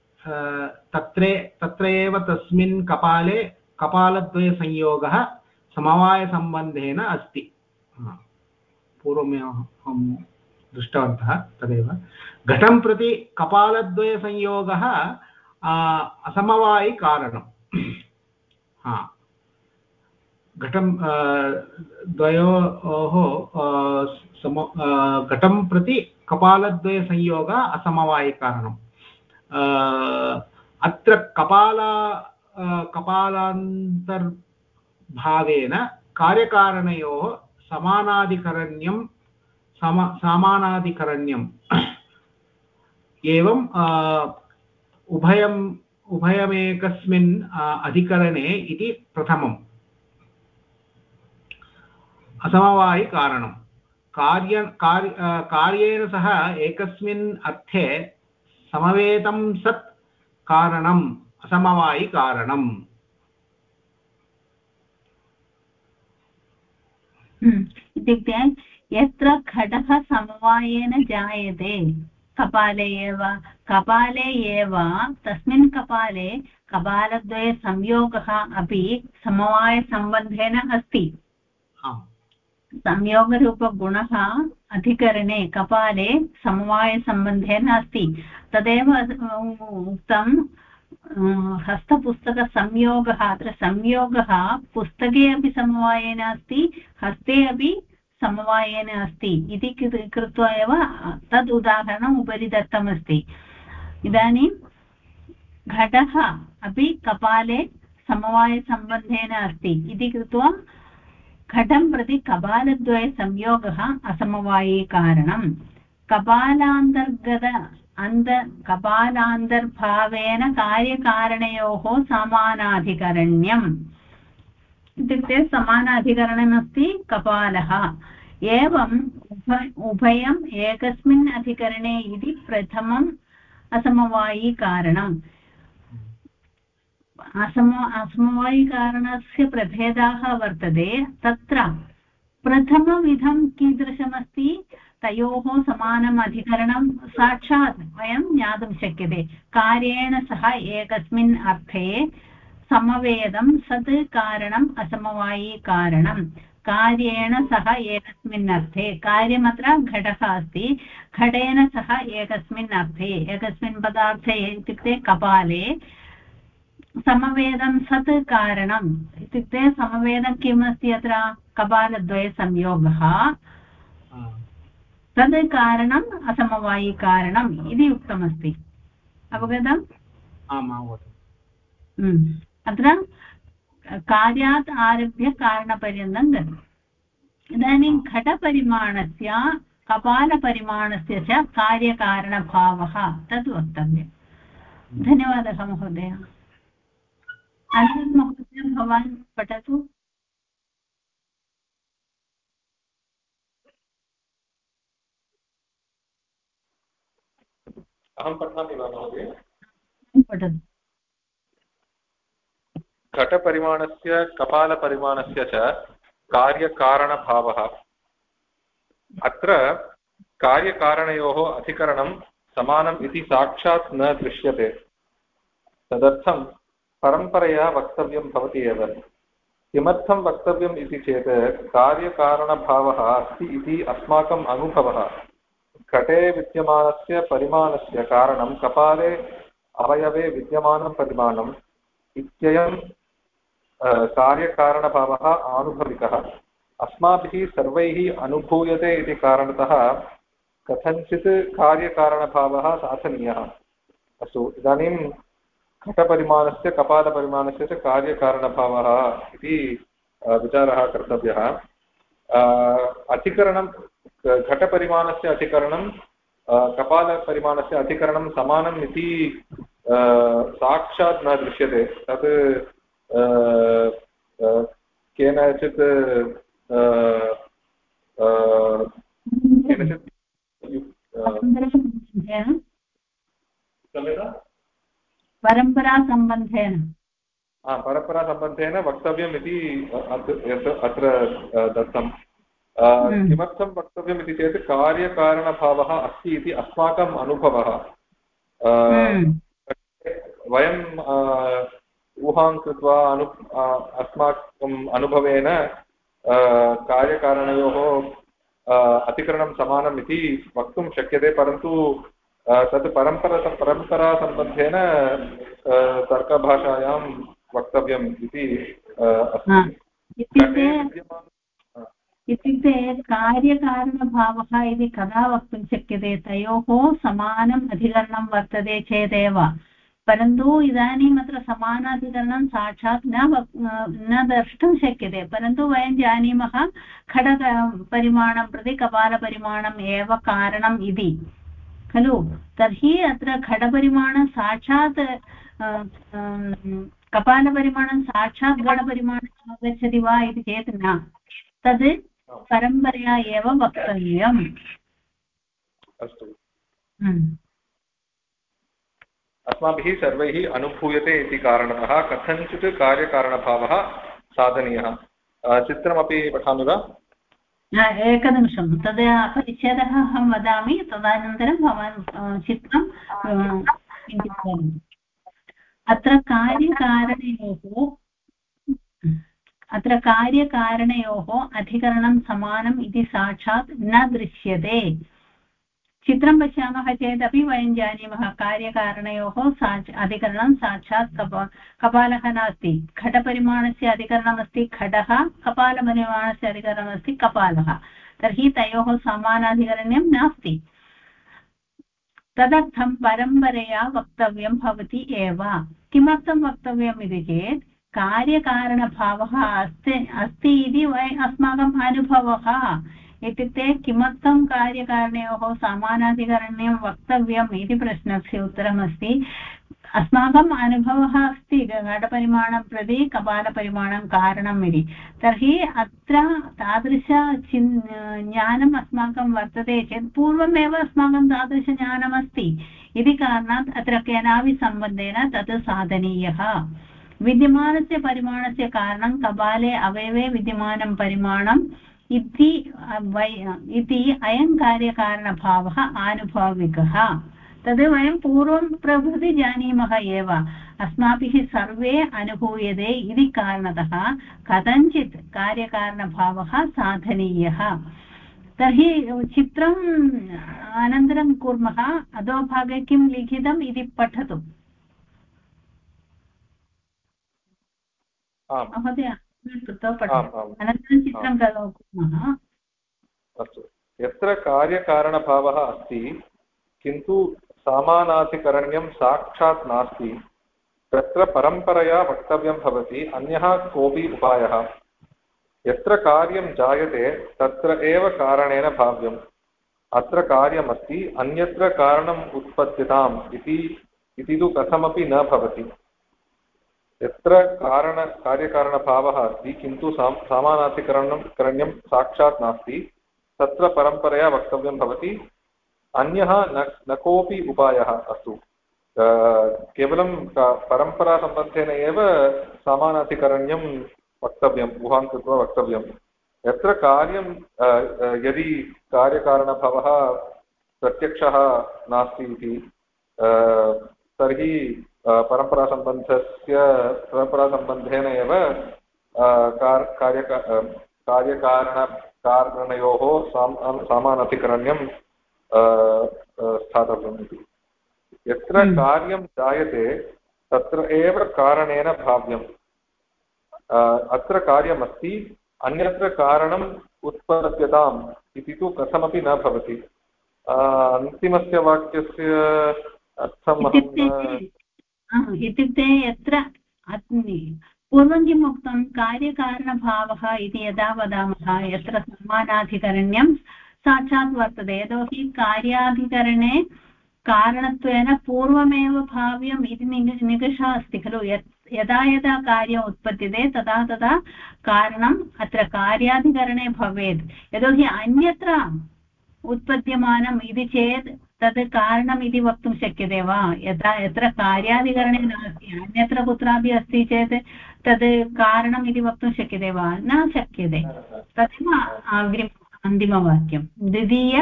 तत्र एव तस्मिन् कपाले कपालद्वयसंयोगः समवायसम्बन्धेन अस्ति पूर्वमेव अहं दृष्टवन्तः तदेव घटं प्रति कपालद्वयसंयोगः असमवायिकारणं हा घटं द्वयोः घटं प्रति कपालद्वयसंयोगः असमवायिकारणम् अत्र कपालान्तर्भावेन कार्यकारणयोः समानाधिकरण्यम् एवं उभयमेकस्मिन् अधिकरणे इति प्रथमम् असमवायिकारणं कार्येण सह एकस्मिन् अर्थे समवेतं सत् कारणम् असमवायिकारणम् इत्युक्ते यत्र घटः समवायेन जायते कपाले एव तस्मिन् कपाले कपालद्वयसंयोगः अपि समवायसम्बन्धेन अस्ति संयोगरूपगुणः अधिकरणे कपाले समवायसम्बन्धेन अस्ति तदेव उक्तं हस्तपुस्तकसंयोगः अत्र संयोगः पुस्तके अपि समवायेन अस्ति हस्ते अपि समवायेन अस्ति इति कृत्वा एव तद् उदाहरणम् उपरि दत्तमस्ति इदानीं घटः अपि कपाले समवायसम्बन्धेन अस्ति इति कृत्वा घटं प्रति कपालद्वयसंयोगः असमवायिकारणं कपालान्तर्भावेन कार्यकारणयोः समानाधिकरण्यम् इत्युक्ते समानाधिकरणमस्ति कपालः एवम् उभयम् एकस्मिन् अधिकरणे इति प्रथमम् असमवायिकारणम् असमवायिकारणस्य प्रभेदाः वर्तते तत्र प्रथमविधं कीदृशमस्ति तयोः समानम् अधिकरणं साक्षात् वयं ज्ञातुं शक्यते कार्येण सह एकस्मिन् अर्थे समवेदं सत् कारणम् असमवायिकारणं कार्येण सह एकस्मिन् अर्थे कार्यमत्र घटः अस्ति घटेन सह एकस्मिन् अर्थे एकस्मिन् पदार्थे इत्युक्ते कपाले समवेदं सत् कारणम् इत्युक्ते समवेदं किम् अस्ति अत्र कपालद्वयसंयोगः तद् कारणम् असमवायिकारणम् इति उक्तमस्ति अवगतम् आम् अवगतम् अत्र कार्यात् आरभ्य कारणपर्यन्तं गतम् इदानीं घटपरिमाणस्य कपालपरिमाणस्य च कार्यकारणभावः तद् वक्तव्यम् धन्यवादः महोदय अनन्तरं महोदय भवान् पठतु अहं पठामि वा महोदय पठतु घटपरिमाणस्य कपालपरिमाणस्य च कार्यकारणभावः अत्र कार्यकारणयोः अधिकरणं समानम् इति साक्षात् न दृश्यते तदर्थं परम्परया वक्तव्यं भवति एव किमर्थं वक्तव्यम् इति चेत् कार्यकारणभावः अस्ति इति अस्माकम् अनुभवः घटे विद्यमानस्य परिमाणस्य कारणं कपाले अवयवे विद्यमानं परिमाणम् इत्ययं कार्यकारणभावः आनुभविकः अस्माभिः सर्वैः अनुभूयते इति कारणतः कथञ्चित् कार्यकारणभावः साधनीयः अस्तु इदानीं घटपरिमाणस्य कपालपरिमाणस्य च कार्यकारणभावः इति विचारः कर्तव्यः अधिकरणं घटपरिमाणस्य अधिकरणं कपालपरिमाणस्य अधिकरणं समानम् इति साक्षात् न दृश्यते तत् केनचित् परम्परासम्बन्धेन वक्तव्यम् इति अत्र दत्तं किमर्थं वक्तव्यम् इति चेत् कार्यकारणभावः अस्ति इति अस्माकम् अनुभवः वयं ऊहां कृत्वा अस्माकम् अनुभवेन कार्यकारणयोः अतिकरणं समानम् इति वक्तुं शक्यते परन्तु तद् परम्परासम्बन्धेन तर्कभाषायां वक्तव्यम् इति इत्युक्ते कार्यकारणभावः इति कदा वक्तुं शक्यते तयोः समानम् अधिकरणं वर्तते चेदेव परन्तु इदानीम् अत्र समानाधिकरणं साक्षात् न द्रष्टुं शक्यते परन्तु वयं जानीमः खडपरिमाणं प्रति कपालपरिमाणम् एव कारणम् इति खलु तर्हि अत्र खडपरिमाणं साक्षात् कपालपरिमाणं साक्षात् गडपरिमाणम् आगच्छति वा इति चेत् न तद् परम्परया एव वक्तव्यम् अस्तु अस्माभिः सर्वैः अनुभूयते इति कारणतः कथञ्चित् कार्यकारणभावः साधनीयः चित्रमपि पठामि वा एकनिमिषं तद् परिच्छेदः अहं वदामि तदनन्तरं भवान् चित्रं किञ्चित् वदतु अत्र कार्यकारणयोः अधिकरणं समानम् इति साक्षात् न दृश्यते चित्रं पश्यामः चेदपि वयं जानीमः कार्यकारणयोः अधिकरणं साक्षात् कपालः नास्ति घटपरिमाणस्य अधिकरणमस्ति घटः कपालपरिमाणस्य अधिकरणमस्ति कपालः तर्हि तयोः समानाधिकरण्यं नास्ति तदर्थं परम्परया वक्तव्यं भवति एव किमर्थं वक्तव्यम् इति चेत् कार्यकारणभावः अस्ति इति अस्माकम् अनुभवः इत्युक्ते किमर्थं कार्यकारणयोः समानाधिकरण्यं वक्तव्यम् इति प्रश्नस्य उत्तरमस्ति अस्माकम् अनुभवः अस्ति घटपरिमाणं प्रति कपालपरिमाणं कारणम् इति तर्हि अत्र तादृश ज्ञानम् अस्माकं वर्तते चेत् पूर्वमेव अस्माकं तादृशज्ञानमस्ति इति कारणात् अत्र केनापि सम्बन्धेन तत् साधनीयः विद्यमानस्य परिमाणस्य कारणं कपाले अवयवे विद्यमानं परिमाणम् इति अयं कार्यकारणभावः आनुभाविकः तद् वयं पूर्वं प्रभृति जानीमः एव अस्माभिः सर्वे अनुभूयते इति कारणतः कथञ्चित् कार्यकारणभावः साधनीयः तर्हि चित्रम् अनन्तरं कुर्मः अधोभागे किं लिखितम् इति पठतु महोदय अनन्तरं चित्रं कुर्मः अस्तु यत्र कार्यकारणभावः अस्ति किन्तु समानाधिकरण्यं साक्षात् नास्ति तत्र परम्परया वक्तव्यं भवति अन्यः कोऽपि उपायः यत्र कार्यं जायते तत्र एव कारणेन भाव्यम् अत्र कार्यमस्ति अन्यत्र कारणम् उत्पद्यताम् इति तु कथमपि न भवति यत्र कार्यकारणभावः अस्ति किन्तु समानाधिकरण्यं साक्षात् नास्ति तत्र परम्परया वक्तव्यं भवति अन्यः न कोऽपि उपायः अस्तु केवलं परम्परासम्बन्धेन एव समानाधिकरण्यं वक्तव्यम् ऊहां कृत्वा वक्तव्यं यत्र कार्यं यदि कार्यकारणभावः प्रत्यक्षः नास्ति इति तर्हि परम्परासम्बन्धेन एव कार्यकारणयोः समानाधिकरण्यं स्थातव्यम् इति यत्र कार्यं जायते तत्र एव कारणेन भाव्यम् अत्र कार्यमस्ति अन्यत्र कारणम् उत्पद्यताम् इति तु कथमपि न भवति अन्तिमस्य वाक्यस्य अर्थम् इत्युक्ते यत्र पूर्वं किम् उक्तं कार्यकारणभावः इति यदा वदामः यत्र समानाधिकरण्यं साक्षात् वर्तते यतोहि कार्याधिकरणे कारणत्वेन पूर्वमेव भाव्यम् इति निकषः अस्ति खलु यदा यदा कार्यम् उत्पद्यते तदा तदा कारणम् अत्र कार्याधिकरणे भवेत् यतोहि अन्यत्र उत्पद्यमानम् इति चेत् तद् कारणम् इति वक्तुं शक्यते वा यत्र कार्याधिकरणे नास्ति अन्यत्र कुत्रापि अस्ति चेत् तद् कारणम् इति वक्तुं शक्यते वा न शक्यते तदेव अन्तिमवाक्यं द्वितीय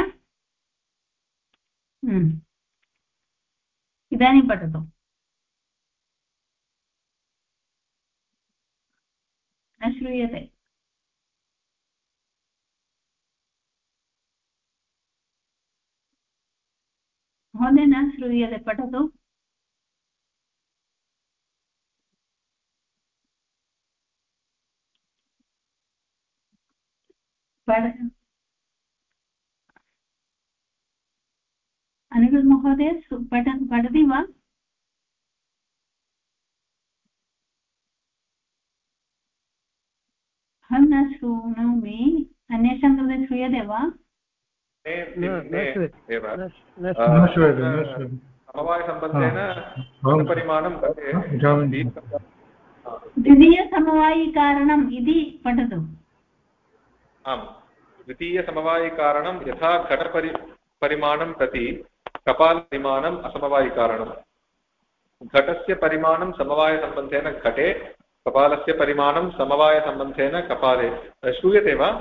इदानीं पठतु न श्रूयते सम्यक् न श्रूयते, पठतु। अनिरुद्ध महोदय पठति वा? अहं न शृणोमि, अन्येषां कृते श्रूयते वा? समवायसम्बन्धेन परिमाणं द्वितीयसमवायिकारणम् इति पठतु। आम्, द्वितीयसमवायिकारणं यथा घटपरिमाणं प्रति कपालपरिमाणम् असमवायिकारणम्। घटस्य परिमाणं समवायसम्बन्धेन घटे, कपालस्य परिमाणं समवायसम्बन्धेन कपाले। श्रूयते वा?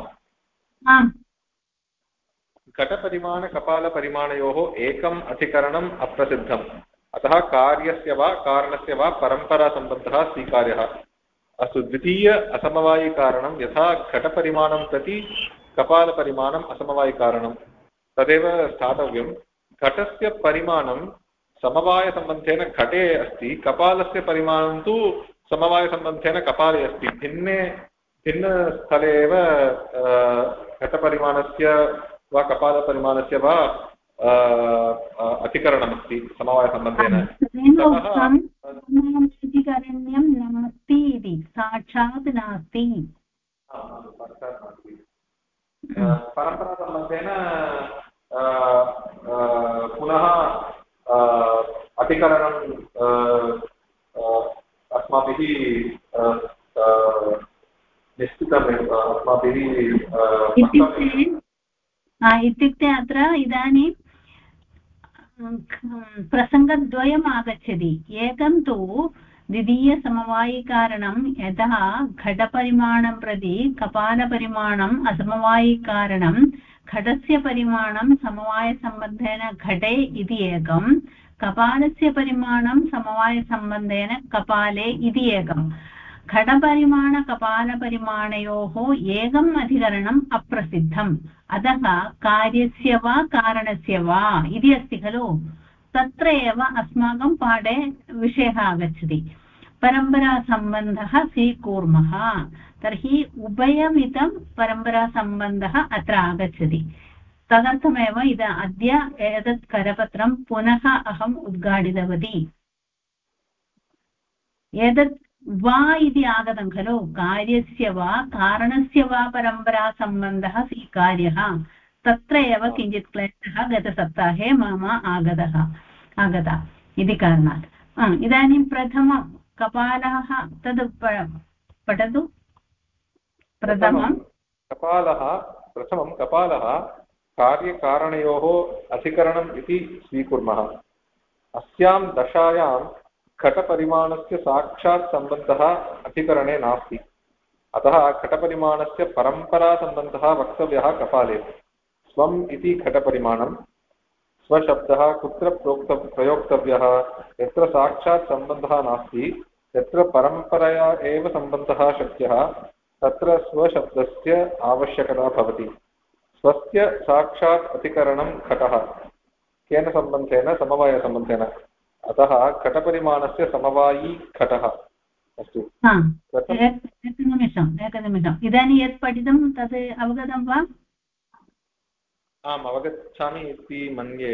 घटपरिमाणकपालपरिमाणयोः एकम् अधिकरणम् अप्रसिद्धम्, अतः कार्यस्य वा कारणस्य वा परम्परासम्बन्धः स्वीकार्यः। अस्तु, द्वितीय असमवायिकारणं यथा घटपरिमाणं प्रति कपालपरिमाणम् असमवायिकारणं तदेव स्थातव्यं। घटस्य परिमाणं समवायसम्बन्धेन घटे अस्ति, कपालस्य परिमाणं तु समवायसम्बन्धेन कपाले अस्ति। भिन्नस्थले एव घटपरिमाणस्य वा कपालपरिमाणस्य वा अतिकरणमस्ति समवायसम्बन्धेन। अधिकरण्यं नास्ति इति, साक्षात् नास्ति। परम्परासम्बन्धेन पुनः अतिकरणं अस्माभिः निश्चितमेव, अस्माभिः इत्युक्ते अत्र इदानीं प्रसङ्गद्वयम् आगच्छति। एकं तु द्वितीयसमवायिकारणं यदा घटपरिमाणं प्रति कपालपरिमाणम् असमवायिकारणं, घटस्य परिमाणं समवायसम्बन्धेन घटे इति एकं, कपालस्य परिमाणं समवायसम्बन्धेन कपाले इति एकम्। घटपरिमाणकपालपरिमाणयोः एकम् अधिकरणम् अप्रसिद्धम्, अतः कार्यस्य वा कारणस्य वा इति अस्ति खलु। तत्र एव अस्माकं पाठे विषयः आगच्छति। परम्परासम्बन्धः स्वीकुर्मः, तर्हि उभयमिदं परम्परासम्बन्धः अत्र आगच्छति। तदर्थमेव अद्य एतत् करपत्रं पुनः अहम् उद्घाटितवती। एतत् वा इति आगतं खलु, कार्यस्य वा कारणस्य वा परम्परासम्बन्धः स्वीकार्यः। तत्र एव किञ्चित् क्लेशः गतसप्ताहे मम आगता इति कारणात्। इदानीं प्रथमं कपालः, तद् पठतु। प्रथमं कपालः कार्यकारणयोः अधिकरणम् इति स्वीकुर्मः। अस्यां दशायां घटपरिमाणस्य साक्षात् सम्बन्धः अधिकरणे नास्ति, अतः घटपरिमाणस्य परम्परासम्बन्धः वक्तव्यः कपाले। स्वम् इति घटपरिमाणं, स्वशब्दः कुत्र प्रयोक्तव्यः? यत्र साक्षात् सम्बन्धः नास्ति, यत्र परम्परया एव सम्बन्धः शक्यः, तत्र स्वशब्दस्य आवश्यकता भवति। स्वस्य साक्षात् अतिकरणं घटः, केन सम्बन्धेन? समवायसम्बन्धेन, अतः घटपरिमाणस्य समवायी घटः। अस्तु, एकनिमिषम्। इदानीं यत् पठितं तद् अवगतं वा? आम्, अवगच्छामि इति मन्ये।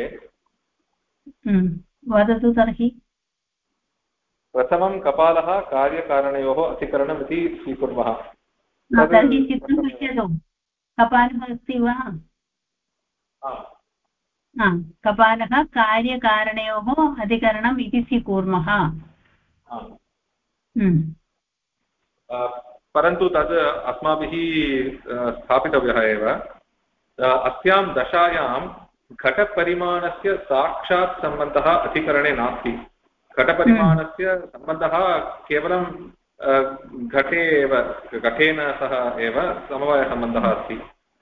वदतु तर्हि। प्रथमं कपालः कार्यकारणयोः अधिकरणम् इति स्वीकुर्मः। तर्हि चित्रं पश्यतु, कपालः अस्ति वा? कपालः कार्यकारणयोः अधिकरणम् इति स्वीकुर्मः। परन्तु तद् अस्माभिः स्थापितव्यः एव। अस्यां दशायां घटपरिमाणस्य साक्षात् सम्बन्धः अधिकरणे नास्ति। घटपरिमाणस्य सम्बन्धः केवलं घटे एव, घटेन सह एव समवायसम्बन्धः अस्ति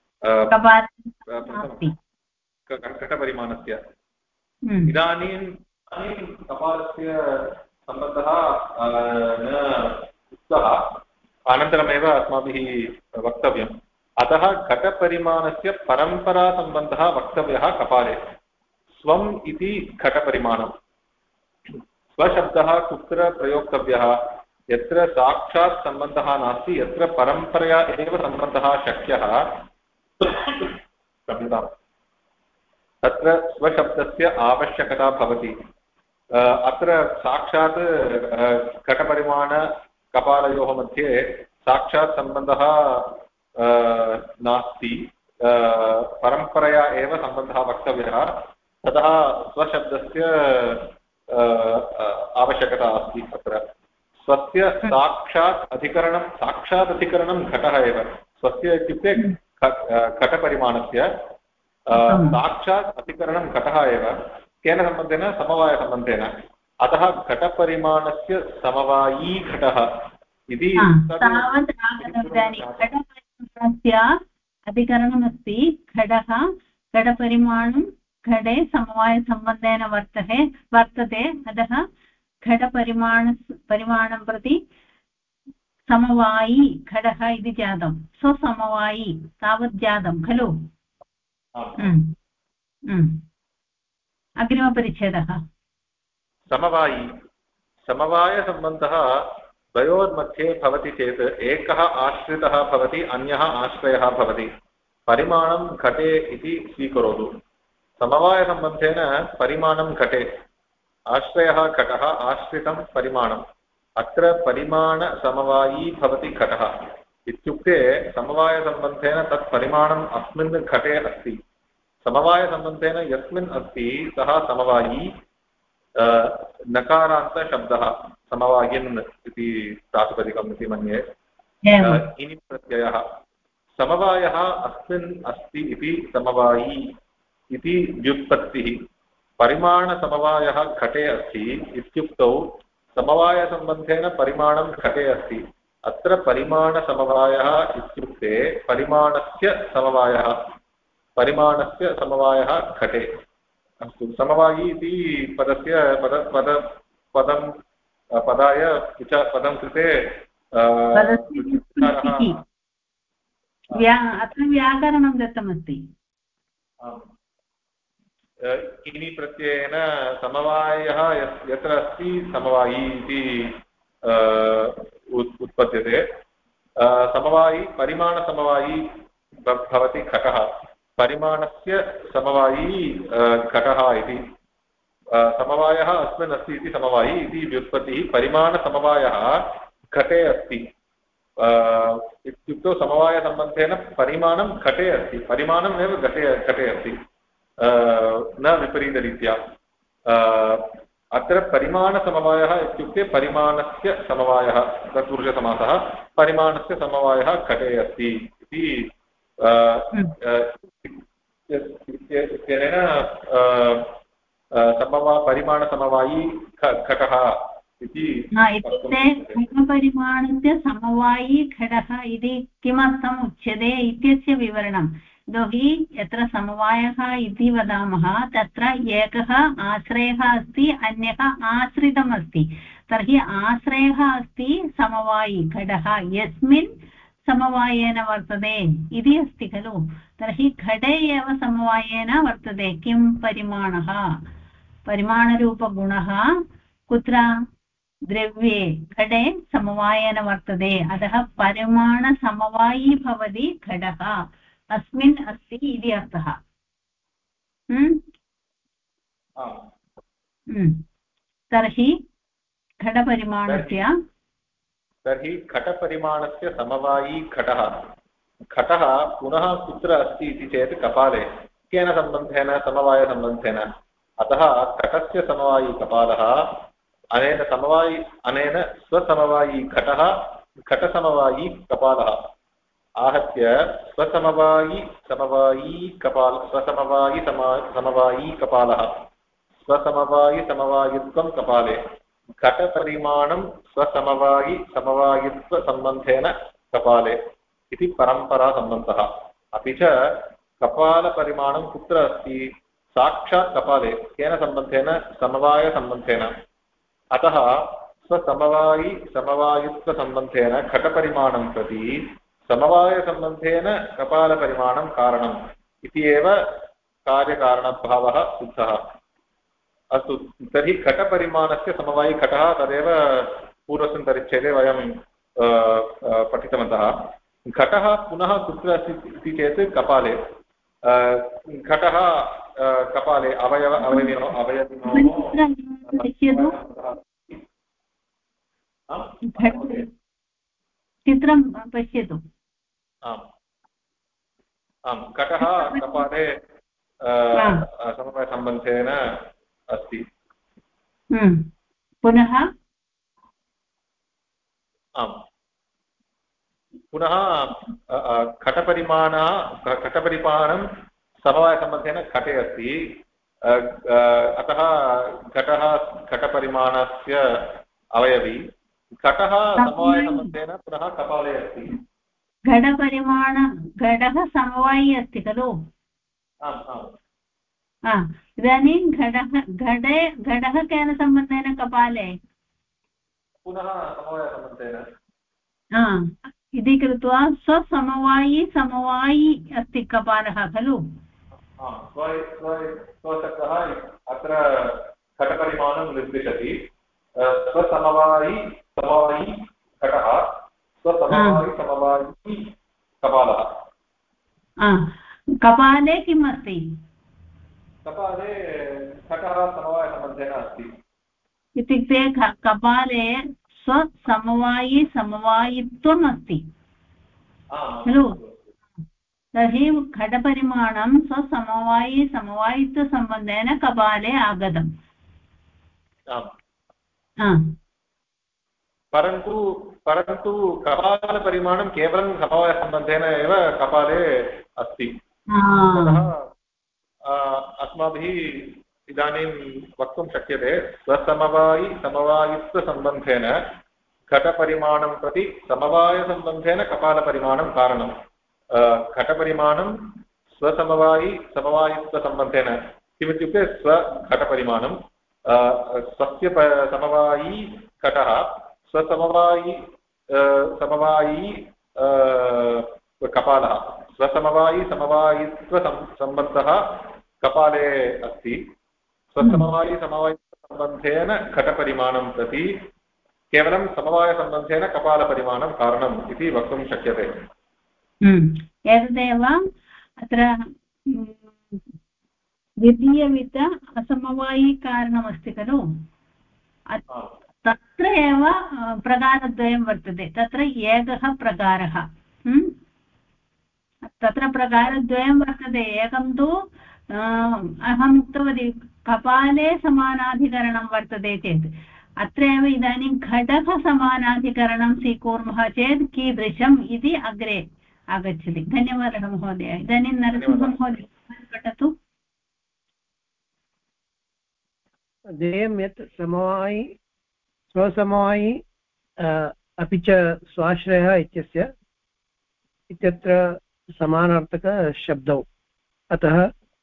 घटपरिमाणस्य। इदानीं कपालस्य सम्बन्धः न उक्तः, अनन्तरमेव अस्माभिः वक्तव्यम्। अतः घटपरिमाणस्य परम्परासम्बन्धः वक्तव्यः कपाले। स्वम् इति घटपरिमाणम् स्वशब्दः कुत्र प्रयोक्तव्यः यत्र साक्षात् सम्बन्धः नास्ति यत्र परम्परया एव सम्बन्धः शक्यः तत्र स्वशब्दस्य आवश्यकता भवति अत्र साक्षात् घटपरिमाणकपालयोः मध्ये साक्षात् सम्बन्धः नास्ति परम्परया एव सम्बन्धः वक्तव्यः ततः स्वशब्दस्य आवश्यकता अस्ति अत्र स्वस्य साक्षात् अधिकरणं घटः एव स्वस्य इत्युक्ते घटपरिमाणस्य साक्षात् अधिकरणं घटः एव केन सम्बन्धेन समवायसम्बन्धेन अतः घटपरिमाणस्य समवायी घटः इति घटपरिमाणस्य अधिकरणमस्ति घटः घटपरिमाणं घटे समवायसम्बन्धेन वर्तते अतः घटपरिमाणं प्रति समवायी घटः इति जातं स्वसमवायी तावत् जातं खलु अग्रिमपरिच्छेदः समवायसम्बन्धः द्वयोर्मध्ये भवति चेत् एकः आश्रितः भवति अन्यः आश्रयः भवति परिमाणं घटे इति स्वीकरोतु समवायसम्बन्धेन परिमाणं घटे आश्रयः घटः आश्रितं परिमाणम् अत्र परिमाणसमवायी भवति घटः इत्युक्ते समवायसम्बन्धेन तत् परिमाणम् अस्मिन् घटे अस्ति समवायसम्बन्धेन यस्मिन् अस्ति सः समवायी नकारान्तशब्दः समवायिन् इति प्रातिपदिकम् इति मन्ये इनि प्रत्ययः समवायः अस्मिन् अस्ति इति समवायी इति व्युत्पत्तिः परिमाणसमवायः घटे अस्ति इत्युक्तौ समवायसम्बन्धेन परिमाणं घटे अस्ति अत्र परिमाणसमवायः इत्युक्ते परिमाणस्य समवायः घटे अस्तु समवायी इति पदस्य पदाय पदं कृते अत्र व्याकरणं दत्तमस्ति इनि प्रत्ययेन समवायः यत्र अस्ति समवायी इति उत्पद्यते समवायी परिमाणसमवायी भवति घटः परिमाणस्य समवायी घटः इति समवायः अस्मिन् अस्ति इति समवायी इति व्युत्पत्तिः परिमाणसमवायः घटे अस्ति इत्युक्तौ समवायसम्बन्धेन परिमाणं घटे अस्ति परिमाणमेव घटे अस्ति न विपरीतरीत्या अत्र परिमाणसमवायः इत्युक्ते परिमाणस्य समवायः तत्पुरुषसमासः परिमाणस्य समवायः घटे अस्ति इति इत्यनेन परिमाणसमवायी घटः इति इत्युक्ते घटपरिमाणस्य समवायी घटः इति किमर्थम् उच्यते इत्यस्य विवरणं यतोहि यत्र समवायः इति वदामः तत्र एकः आश्रयः अस्ति अन्यः आश्रितम् अस्ति तर्हि आश्रयः अस्ति समवायी घटः यस्मिन् समवायेन वर्तते इति अस्ति खलु तर्हि घटे एव समवायेन वर्तते किं परिमाणः परिमाणरूपगुणः कुत्र द्रव्ये घटे समवायेन वर्तते अतः परिमाणसमवायी भवति घटः अस्मिन् अस्ति इति अर्थः तर्हि घटपरिमाणस्य समवायी घटः पुनः कुत्र अस्ति इति चेत् कपाले केन सम्बन्धेन समवायसम्बन्धेन अतः घटस्य समवायी कपालः अनेन स्वसमवायी घटः घटसमवायी कपालः आहत्य समवायी कपालः स्वसमवायित्वं कपाले घटपरिमाणं समवायित्वसम्बन्धेन कपाले इति परम्परासम्बन्धः अपि च कपालपरिमाणं कुत्र अस्ति साक्षात् कपाले केन सम्बन्धेन समवायसम्बन्धेन अतः समवायित्वसम्बन्धेन घटपरिमाणं प्रति समवायसम्बन्धेन कपालपरिमाणं कारणम् इति एव कार्यकारणभावः सिद्धः। अस्तु, तर्हि घटपरिमाणस्य समवायी घटः तदेव पूर्वस्मिन् परिच्छेदे वयं पठितवन्तः। घटः पुनः कुत्र अस्ति इति चेत् कपाले। घटः कपाले अवयविनोः चित्रं पश्यतु। आम् आम्, घटः कपाले समवायसम्बन्धेन अस्ति। पुनः आम्, पुनः घटपरिमाणं समवायसम्बन्धेन घटे अस्ति। अतः घटः घटपरिमाणस्य अवयवी। घटः समवायसम्बन्धेन पुनः कपाले अस्ति। घटः समवायी अस्ति खलु? आम् आम्। इदानीं घटः केन सम्बन्धेन कपाले? पुनः समवायसम्बन्धेन इति कृत्वा समवायी अस्ति कपालः खलु? स्वशब्दः अत्र घटपरिमाणं निर्दिशति। स्वसमवायी घटः, स्वसमवायी कपालः। कपाले किम् अस्ति? कपाले घटः समवायसम्बन्धेन अस्ति। इत्युक्ते कपाले समवायित्वम् अस्ति खलु? तर्हि घटपरिमाणं समवायित्वसम्बन्धेन कपाले आगतम्। परन्तु कपालपरिमाणं केवलं समवायसम्बन्धेन एव कपाले अस्ति। अस्माभिः इदानीं वक्तुं शक्यते समवायित्वसम्बन्धेन घटपरिमाणं प्रति समवायसम्बन्धेन कपालपरिमाणं कारणं। घटपरिमाणं समवायित्वसम्बन्धेन किमित्युक्ते स्वघटपरिमाणं, स्वस्य समवायी घटः समवायी कपालः। समवायित्वसम्बन्धः कपाले अस्ति। समवायित्वसम्बन्धेन घटपरिमाणं प्रति केवलं समवायसम्बन्धेन कपालपरिमाणं कारणम् इति वक्तुं शक्यते। एतदेव अत्र द्वितीयविध असमवायिकारणमस्ति खलु? तत्र एव प्रकारद्वयं वर्तते। तत्र एकः प्रकारः, तत्र प्रकारद्वयं वर्तते। एकं तु अहम् उक्तवती कपाले समानाधिकरणं वर्तते चेत्, अत्र एव इदानीं घटः समानाधिकरणं स्वीकुर्मः चेत् कीदृशम् इति अग्रे आगच्छति। धन्यवादः महोदय। इदानीं नरसिंहमहोदय पठतु। अध्येयं यत् समवायी स्वसमवायी अपि च स्वाश्रयः इत्यत्र समानार्थकशब्दौ। अतः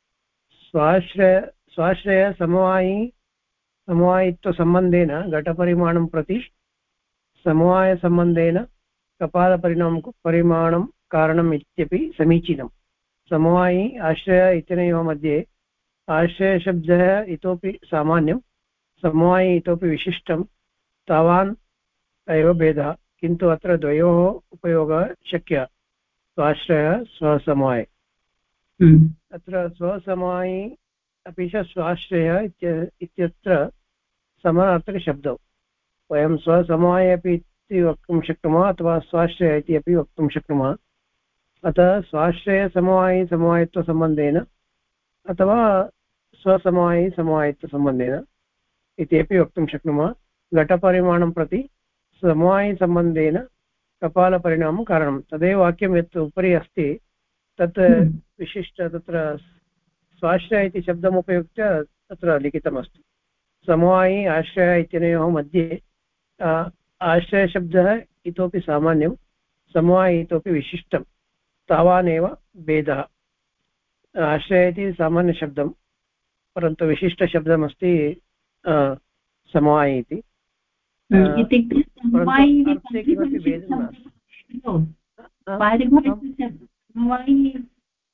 समवायित्वसम्बन्धेन घटपरिमाणं प्रति समवायसम्बन्धेन कपालपरिमाणं कारणम् इत्यपि समीचीनं। समवायी आश्रय इत्यनयोः मध्ये आश्रयशब्दः इतोपि सामान्यं, समवायी इतोपि विशिष्टं, तावान् एव भेदः। किन्तु अत्र द्वयोः उपयोगः शक्यः, स्वाश्रयः स्वसमवायी। अत्र स्वसमवायी अपि च स्वाश्रयः इत्यत्र समानार्थकशब्दौ। वयं स्वसमवायी अपि इति वक्तुं शक्नुमः अथवा स्वाश्रय इति अपि वक्तुं शक्नुमः। अतः स्वाश्रयसमवायित्वसम्बन्धेन अथवा स्वसमवायित्वसम्बन्धेन इति अपि वक्तुं शक्नुमः। घटपरिमाणं प्रति समवायिसम्बन्धेन कपालपरिणामं कारणं। तदेव वाक्यं यत् उपरि अस्ति तत् विशिष्ट तत्र स्वाश्रय इति शब्दम् उपयुज्य तत्र लिखितमस्ति। समवायी आश्रय इत्यनयोः मध्ये आश्रयशब्दः इतोपि सामान्यं, समवायी इतोपि विशिष्टं, तावानेव भेदः। आश्रय इति सामान्यशब्दं, परन्तु विशिष्टशब्दमस्ति समवायी इति। समवायी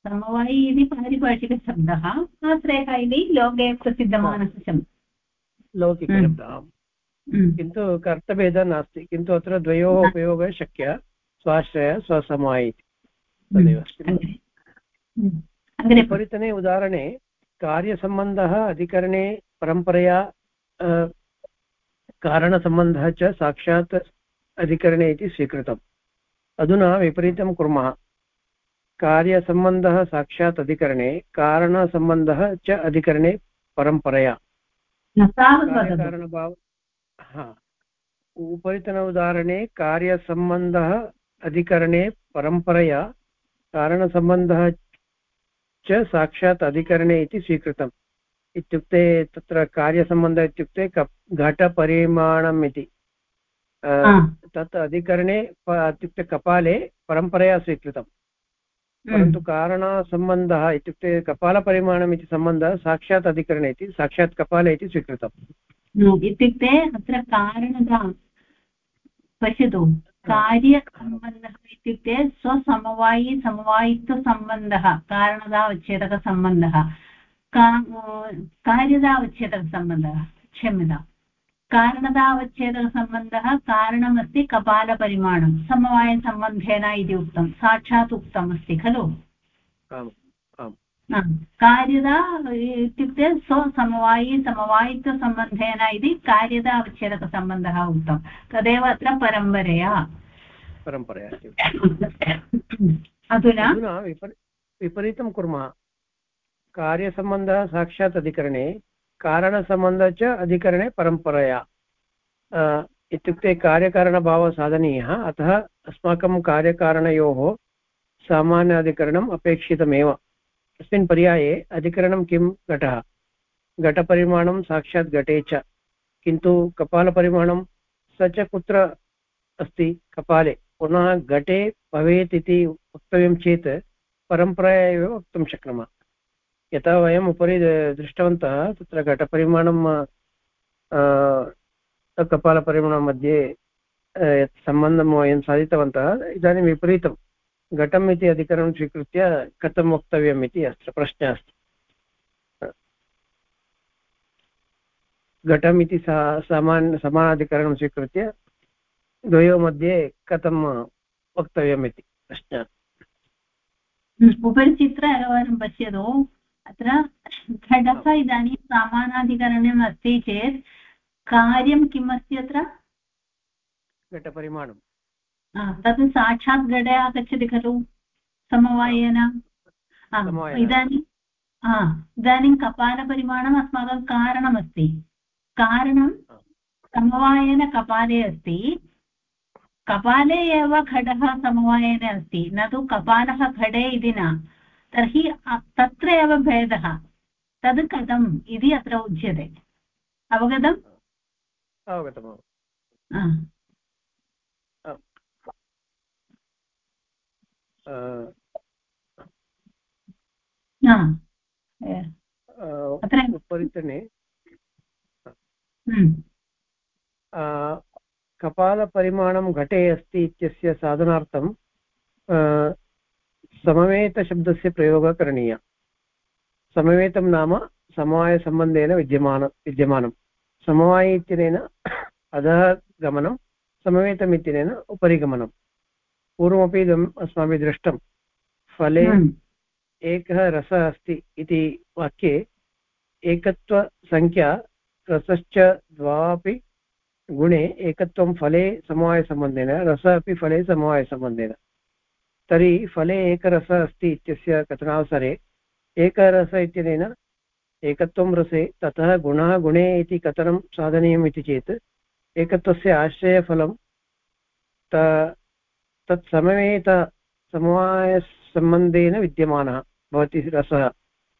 समवायी इति पारिभाषिकशब्दः आश्रयः इति लोके प्रसिद्धमानः शब्दः लौकिकशब्दः किन्तु अर्थभेदः नास्ति किन्तु अत्र द्वयोः उपयोगः शक्यः स्वाश्रय स्वसमवायी इति तदेव अस्ति उपरितने उदाहरणे कार्यसम्बन्धः अधिकरणे परम्परया कारणसम्बन्धः च साक्षात् अधिकरणे इति स्वीकृतम् अधुना विपरीतं कुर्मः कार्यसम्बन्धः साक्षात् अधिकरणे कारणसम्बन्धः च अधिकरणे परम्परया कार्यकारणभाव उपरितन उदाहरणे कार्यसम्बन्धः अधिकरणे परम्परया कारणसम्बन्धः च साक्षात् अधिकरणे इति स्वीकृतम् इत्युक्ते तत्र कार्यसम्बन्धः इत्युक्ते घटपरिमाणम् इति तत् अधिकरणे इत्युक्ते कपाले परम्परया स्वीकृतं परन्तु कारणसम्बन्धः इत्युक्ते कपालपरिमाणम् इति सम्बन्धः साक्षात् अधिकरणे इति साक्षात् कपाले इति स्वीकृतम् इत्युक्ते अत्र कारणता पश्यतु कार्यसम्बन्धः इत्युक्ते स्वसमवायी समवायित्वसम्बन्धः कारणतावच्छेदकसम्बन्धः कार्यतावच्छेदकसम्बन्धः क्षम्यतां कारणतावच्छेदकसम्बन्धः कारणमस्ति कपालपरिमाणं समवायसम्बन्धेन इति उक्तं साक्षात् उक्तम् अस्ति खलु कार्यता इत्युक्ते स्वसमवायी समवायित्वसम्बन्धेन इति कार्यतावच्छेदकसम्बन्धः उक्तं तदेव अत्र परम्परया अधुना विपरीतं कुर्मः कार्यसम्बन्धः साक्षात् अधिकरणे कारणसम्बन्धः च अधिकरणे परम्परया इत्युक्ते कार्यकारणभावः साधनीयः अतः अस्माकं कार्यकारणयोः सामान्याधिकरणम् अपेक्षितमेव अस्मिन् पर्याये अधिकरणं किं घटः घटपरिमाणं साक्षात् घटे च किन्तु कपालपरिमाणं स च कुत्र अस्ति कपाले पुनः घटे भवेत् इति वक्तव्यं चेत् परम्परया एव वक्तुं शक्नुमः यथा वयम् उपरि दृष्टवन्तः तत्र घटपरिमाणं कपालपरिमाणं मध्ये यत् सम्बन्धं वयं साधितवन्तः इदानीं विपरीतं घटम् इति अधिकरणं स्वीकृत्य कथं वक्तव्यम् इति अत्र प्रश्नः अस्ति घटम् इति समानाधिकरणं स्वीकृत्य द्वयोः मध्ये कथं वक्तव्यम् इति प्रश्नः उपरि चित्र एकवारं पश्यतु अत्र घटः इदानीं समानाधिकरणम् अस्ति चेत् कार्यं किम् अस्ति अत्र घटपरिमाणं तत् साक्षात् घटे आगच्छति खलु समवायेन इदानीं कपालपरिमाणम् अस्माकं कारणमस्ति कारणं समवायेन कपाले अस्ति कपाले एव घटः समवायेन अस्ति न तु कपालः घटे इति न तर्हि तत्र एव भेदः तद् कथम् इति अत्र उच्यते अवगतम् उपरितने कपालपरिमाणं घटे अस्ति इत्यस्य साधनार्थं समवेतशब्दस्य प्रयोगः करणीयः समवेतं नाम समवायसम्बन्धेन विद्यमानं समवायी इत्यनेन अधः गमनं समवेतम् इत्यनेन उपरि गमनं पूर्वमपि इदम् अस्माभिः दृष्टं फले एकः रसः अस्ति इति वाक्ये एकत्वसंख्या रसश्च द्वावपि गुणे एकत्वं फले समवायसम्बन्धेन रसः अपि फले समवायसम्बन्धेन तर्हि फले एकरसः अस्ति इत्यस्य कथनावसरे एकरस इत्यनेन एकत्वं रसे ततः गुणः गुणे इति कथनं साधनीयम् इति चेत् एकत्वस्य आश्रयफलं तत् समवेत समवायसम्बन्धेन विद्यमानः भवति रसः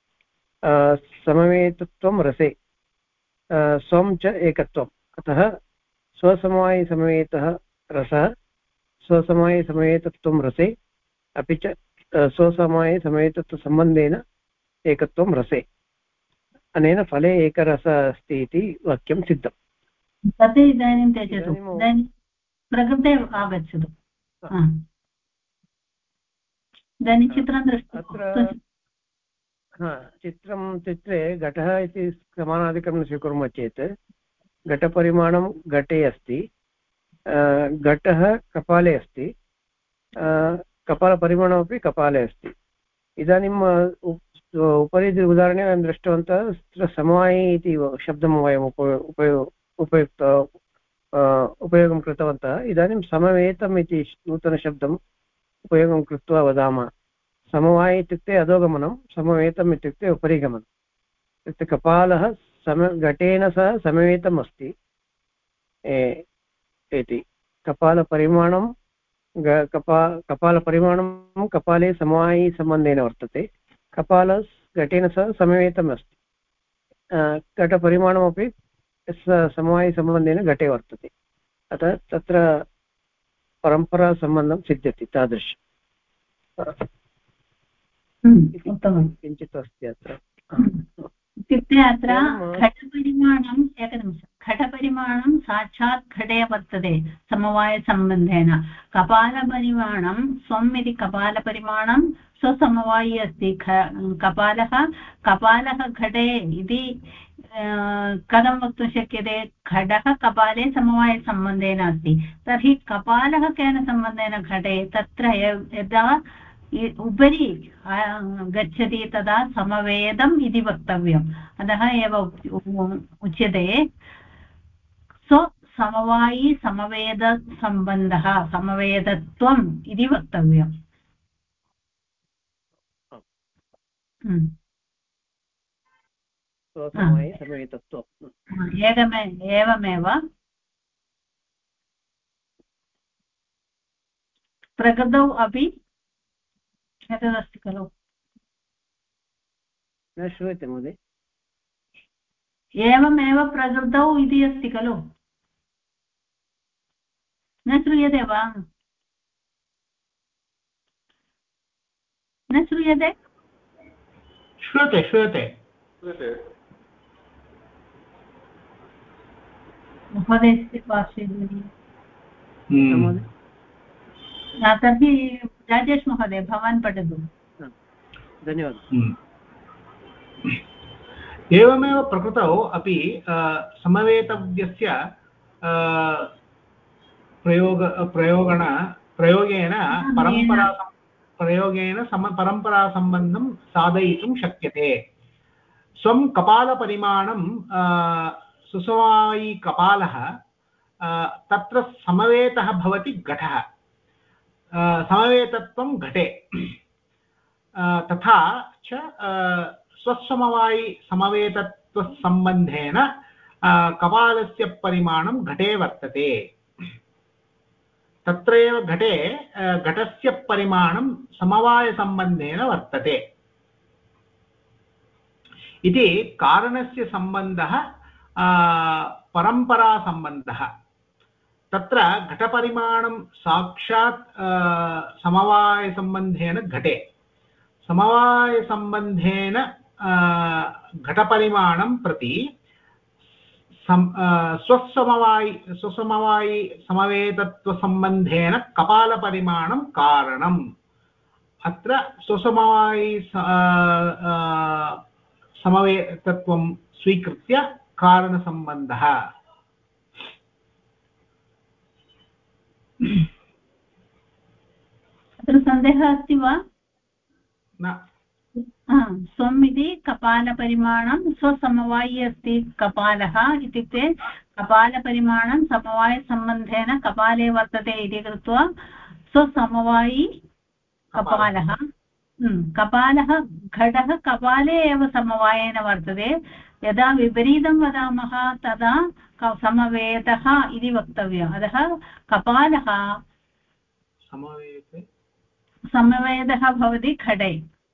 समवेतत्वं रसे स्वं च एकत्वम् अतः स्वसमवायसमवेतः रसः स्वसमवायसमवेतत्वं रसे अपि च स्वसमवायसमवेतत्वसम्बन्धेन एकत्वं रसे अनेन फले एकरसः अस्ति इति वाक्यं सिद्धम् तत् इदानीं त्यजतु इदानीं प्रकृते आगच्छतु इदानीं चित्रं दृष्ट्वा चित्रम् इत्युक्ते घटः इति समानाधिकरणं स्वीकुर्मः चेत् घटपरिमाणं घटे अस्ति, घटः कपाले अस्ति, कपालपरिमाणमपि कपाले अस्ति। इदानीम् उपरि उदाहरणे वयं दृष्टवन्तः तत्र समवायि इति शब्दं वयम् उपयोगं कृतवन्तः। इदानीं समवेतम् इति नूतनशब्दम् उपयोगं कृत्वा वदामः। समवायि इत्युक्ते अधोगमनं, समवेतम् इत्युक्ते उपरिगमनम्। इत्युक्ते कपालः घटेन सह समवेतम् अस्ति इति। कपालपरिमाणं कपालपरिमाणं कपाले समवायि सम्बन्धेन वर्तते, कपालः घटेन सह समवेतम् अस्ति, घटपरिमाणमपि समवायिसम्बन्धेन घटे वर्तते। अतः तत्र परम्परासम्बन्धं सिद्ध्यति तादृश किञ्चित् अस्ति अत्र। इत्युक्ते अत्र घटपरिमाणम् एकनिमिषं, घटपरिमाणं साक्षात् घटे वर्तते समवायसम्बन्धेन। कपालपरिमाणं स्वम् इति कपालपरिमाणं स्वसमवायी अस्ति। कपालः घटे इति कथं वक्तुं शक्यते? घटः कपाले समवायसम्बन्धेन अस्ति। तर्हि कपालः केन सम्बन्धेन घटे? तत्र यदा उपरि गच्छति तदा समवेदम् इति वक्तव्यम्। अतः एव उच्यते समवायी समवेदसम्बन्धः, समवेदत्वम् इति वक्तव्यम्। एवमेव प्रकृतौ अपि एतदस्ति खलु? न श्रूयते महोदय। एवमेव प्रकृतौ इति अस्ति खलु? न श्रूयते वा? न श्रूयते? श्रूयते श्रूयते महोदयस्य पार्श्वे तर्हि राजेश महोदय भवान् पठतु। धन्यवादः। एवमेव प्रकृतौ अपि समवेतव्यस्य प्रयोगेन परम्परासम्बन्धं साधयितुं शक्यते। स्वं कपालपरिमाणं सुसमवायी कपालः तत्र समवेतः भवति घटः, समवेतत्वं घटे। तथा च स्वसमवायी समवेतत्वसम्बन्धेन कपालस्य परिमाणं घटे वर्तते। तत्र एव घटस्य परिमाणं समवायसम्बन्धेन वर्तते इति कारणस्य सम्बन्धः परम्परासम्बन्धः। तत्र घटपरिमाणं साक्षात् समवायसम्बन्धेन घटे, समवायसम्बन्धेन घटपरिमाणं प्रति स्वसमवायी समवेतत्वसम्बन्धेन कपालपरिमाणं कारणम्। अत्र स्वसमवायी समवेतत्वं स्वीकृत्य कारणसम्बन्धः। अत्र सन्देहः अस्ति वा? न। स्वम् इति कपालपरिमाणं स्वसमवायी अस्ति। कपालः इत्युक्ते कपालपरिमाणं समवायसम्बन्धेन कपाले वर्तते इति कृत्वा स्वसमवायी कपालः। कपालः घटः कपाले एव समवायेन वर्तते। यदा विपरीतं वदामः तदा समवेतः इति वक्तव्यम्। अतः कपालः समवेदः भवति घटे,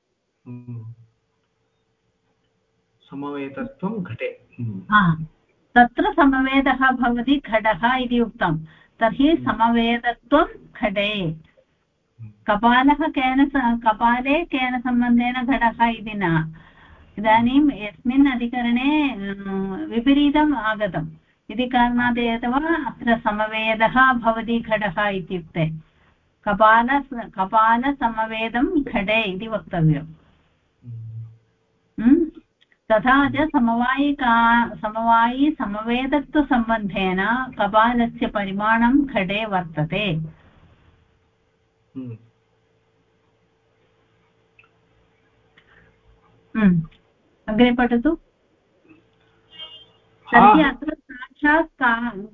समवेतत्वं घटे। तत्र समवेदः भवति घटः इति उक्तं। तर्हि समवेदत्वं घटे। कपालः कपाले केन सम्बन्धेन घटः इति न। इदानीं यस्मिन् अधिकरणे विपरीतम् आगतम् इति कारणात् एव अत्र समवेदः भवति घटः इत्युक्ते। कपालसमवेदं घटे इति वक्तव्यम्। तथा च समवेदत्वसम्बन्धेन कपालस्य परिमाणं घटे वर्तते। अग्रे पठतु। तर्हि अत्र साक्षात्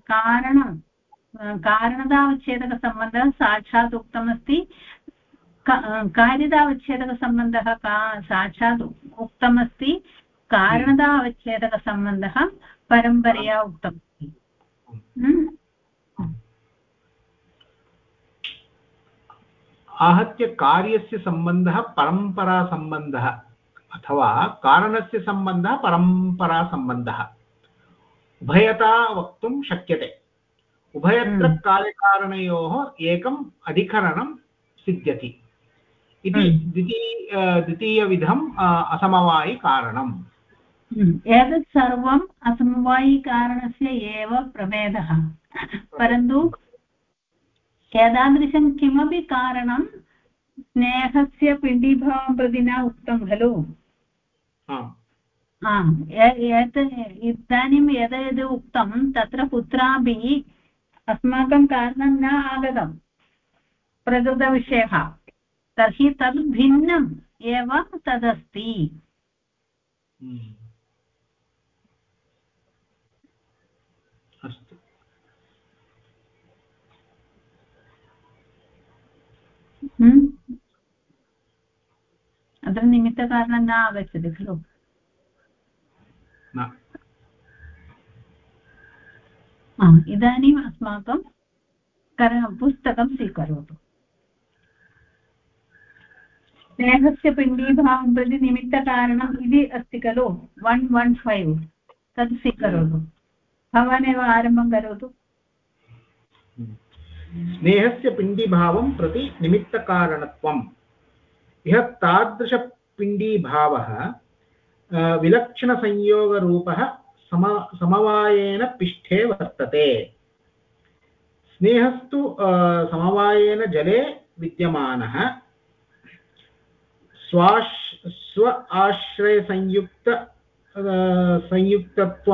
कारणतावच्छेदकसम्बन्धः साक्षात् उक्तमस्ति। कार्यतावच्छेदकसम्बन्धः साक्षात् उक्तमस्ति। कारणतावच्छेदकसम्बन्धः परम्परया उक्तमस्ति। आहत्य कार्यस्य सम्बन्धः परम्परासम्बन्धः अथवा कारणस्य सम्बन्धः परम्परासम्बन्धः उभयता वक्तुं शक्यते। उभयत्र कार्यकारणयोः एकम् अधिकरणं सिद्ध्यति इति द्वितीयविधम् असमवायिकारणम्। एतत् सर्वम् असमवायिकारणस्य एव प्रभेदः। परन्तु एतादृशं किमपि कारणं स्नेहस्य पिण्डीभावं प्रति न उक्तं खलु। इदानीं यद् उक्तं तत्र कुत्रापि अस्माकं कारणं न आगतं प्रकृतविषयः। तर्हि तद् भिन्नम् एव तदस्ति। अस्तु। अत्र निमित्तकारणं न आगच्छति खलु। इदानीम् अस्माकं पुस्तकं स्वीकरोतु। स्नेहस्य पिण्डीभावं प्रति निमित्तकारणम् इति अस्ति खलु 115 तत् स्वीकरोतु। भवानेव आरम्भं करोतु। स्नेहस्य पिण्डीभावं प्रति निमित्तकारणत्वम्। इह तादृशपिण्डीभावः विलक्षणसंयोगरूपः समवायेन पिष्ठे वर्तते। स्नेहस्तु समवायेन जले विद्यमानः स्व आश्रयसंयुक्तत्व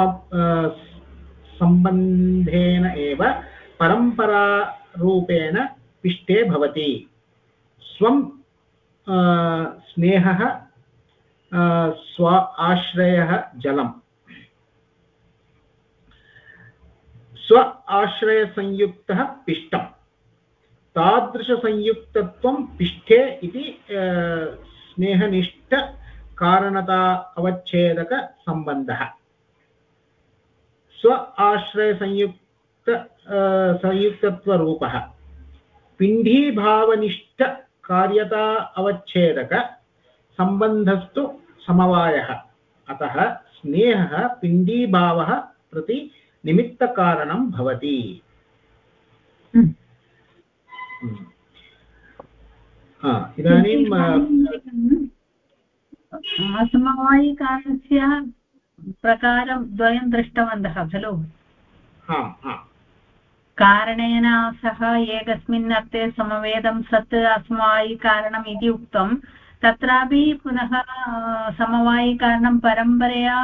सम्बन्धेन एव परम्परारूपेण पिष्ठे भवति। स्वं स्नेहः स्व आश्रयः जलम्। स्व आश्रयसंयुक्तः पिष्टं। तादृशसंयुक्तत्वं पिष्ठे इति स्नेहनिष्ठ कारणता अवच्छेदकसम्बन्धः। स्व आश्रयसंयुक्तत्वरूपः पिण्डीभावनिष्ठ कार्यता अवच्छेदक सम्बन्धस्तु समवायः। अतः स्नेहः पिण्डीभावः प्रति निमित्तकारणं भवति। इदानीं असमवायिकारणस्य प्रकारं द्वयं दृष्टवन्तः खलु। कारणेन सह एकस्मिन् अर्थे समवेदं सत् असमवायिकारणम् इति उक्तं। तत्रापि पुनः समवायिकारणं परम्परया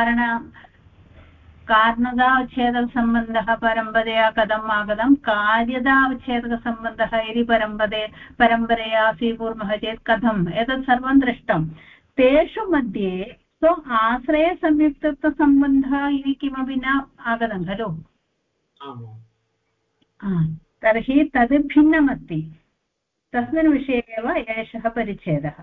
कारणतावच्छेदकसम्बन्धः परम्परया कथम् आगतं। कार्यतावच्छेदकसम्बन्धः यदि परम्परया स्वीकुर्मः चेत् कथम्, एतत् सर्वं दृष्टं। तेषु मध्ये स्व आश्रयसंयुक्तत्वसम्बन्धः इति किमपि न आगतं खलु। तर्हि तद् भिन्नमस्ति। तस्मिन् विषये एव एषः परिच्छेदः।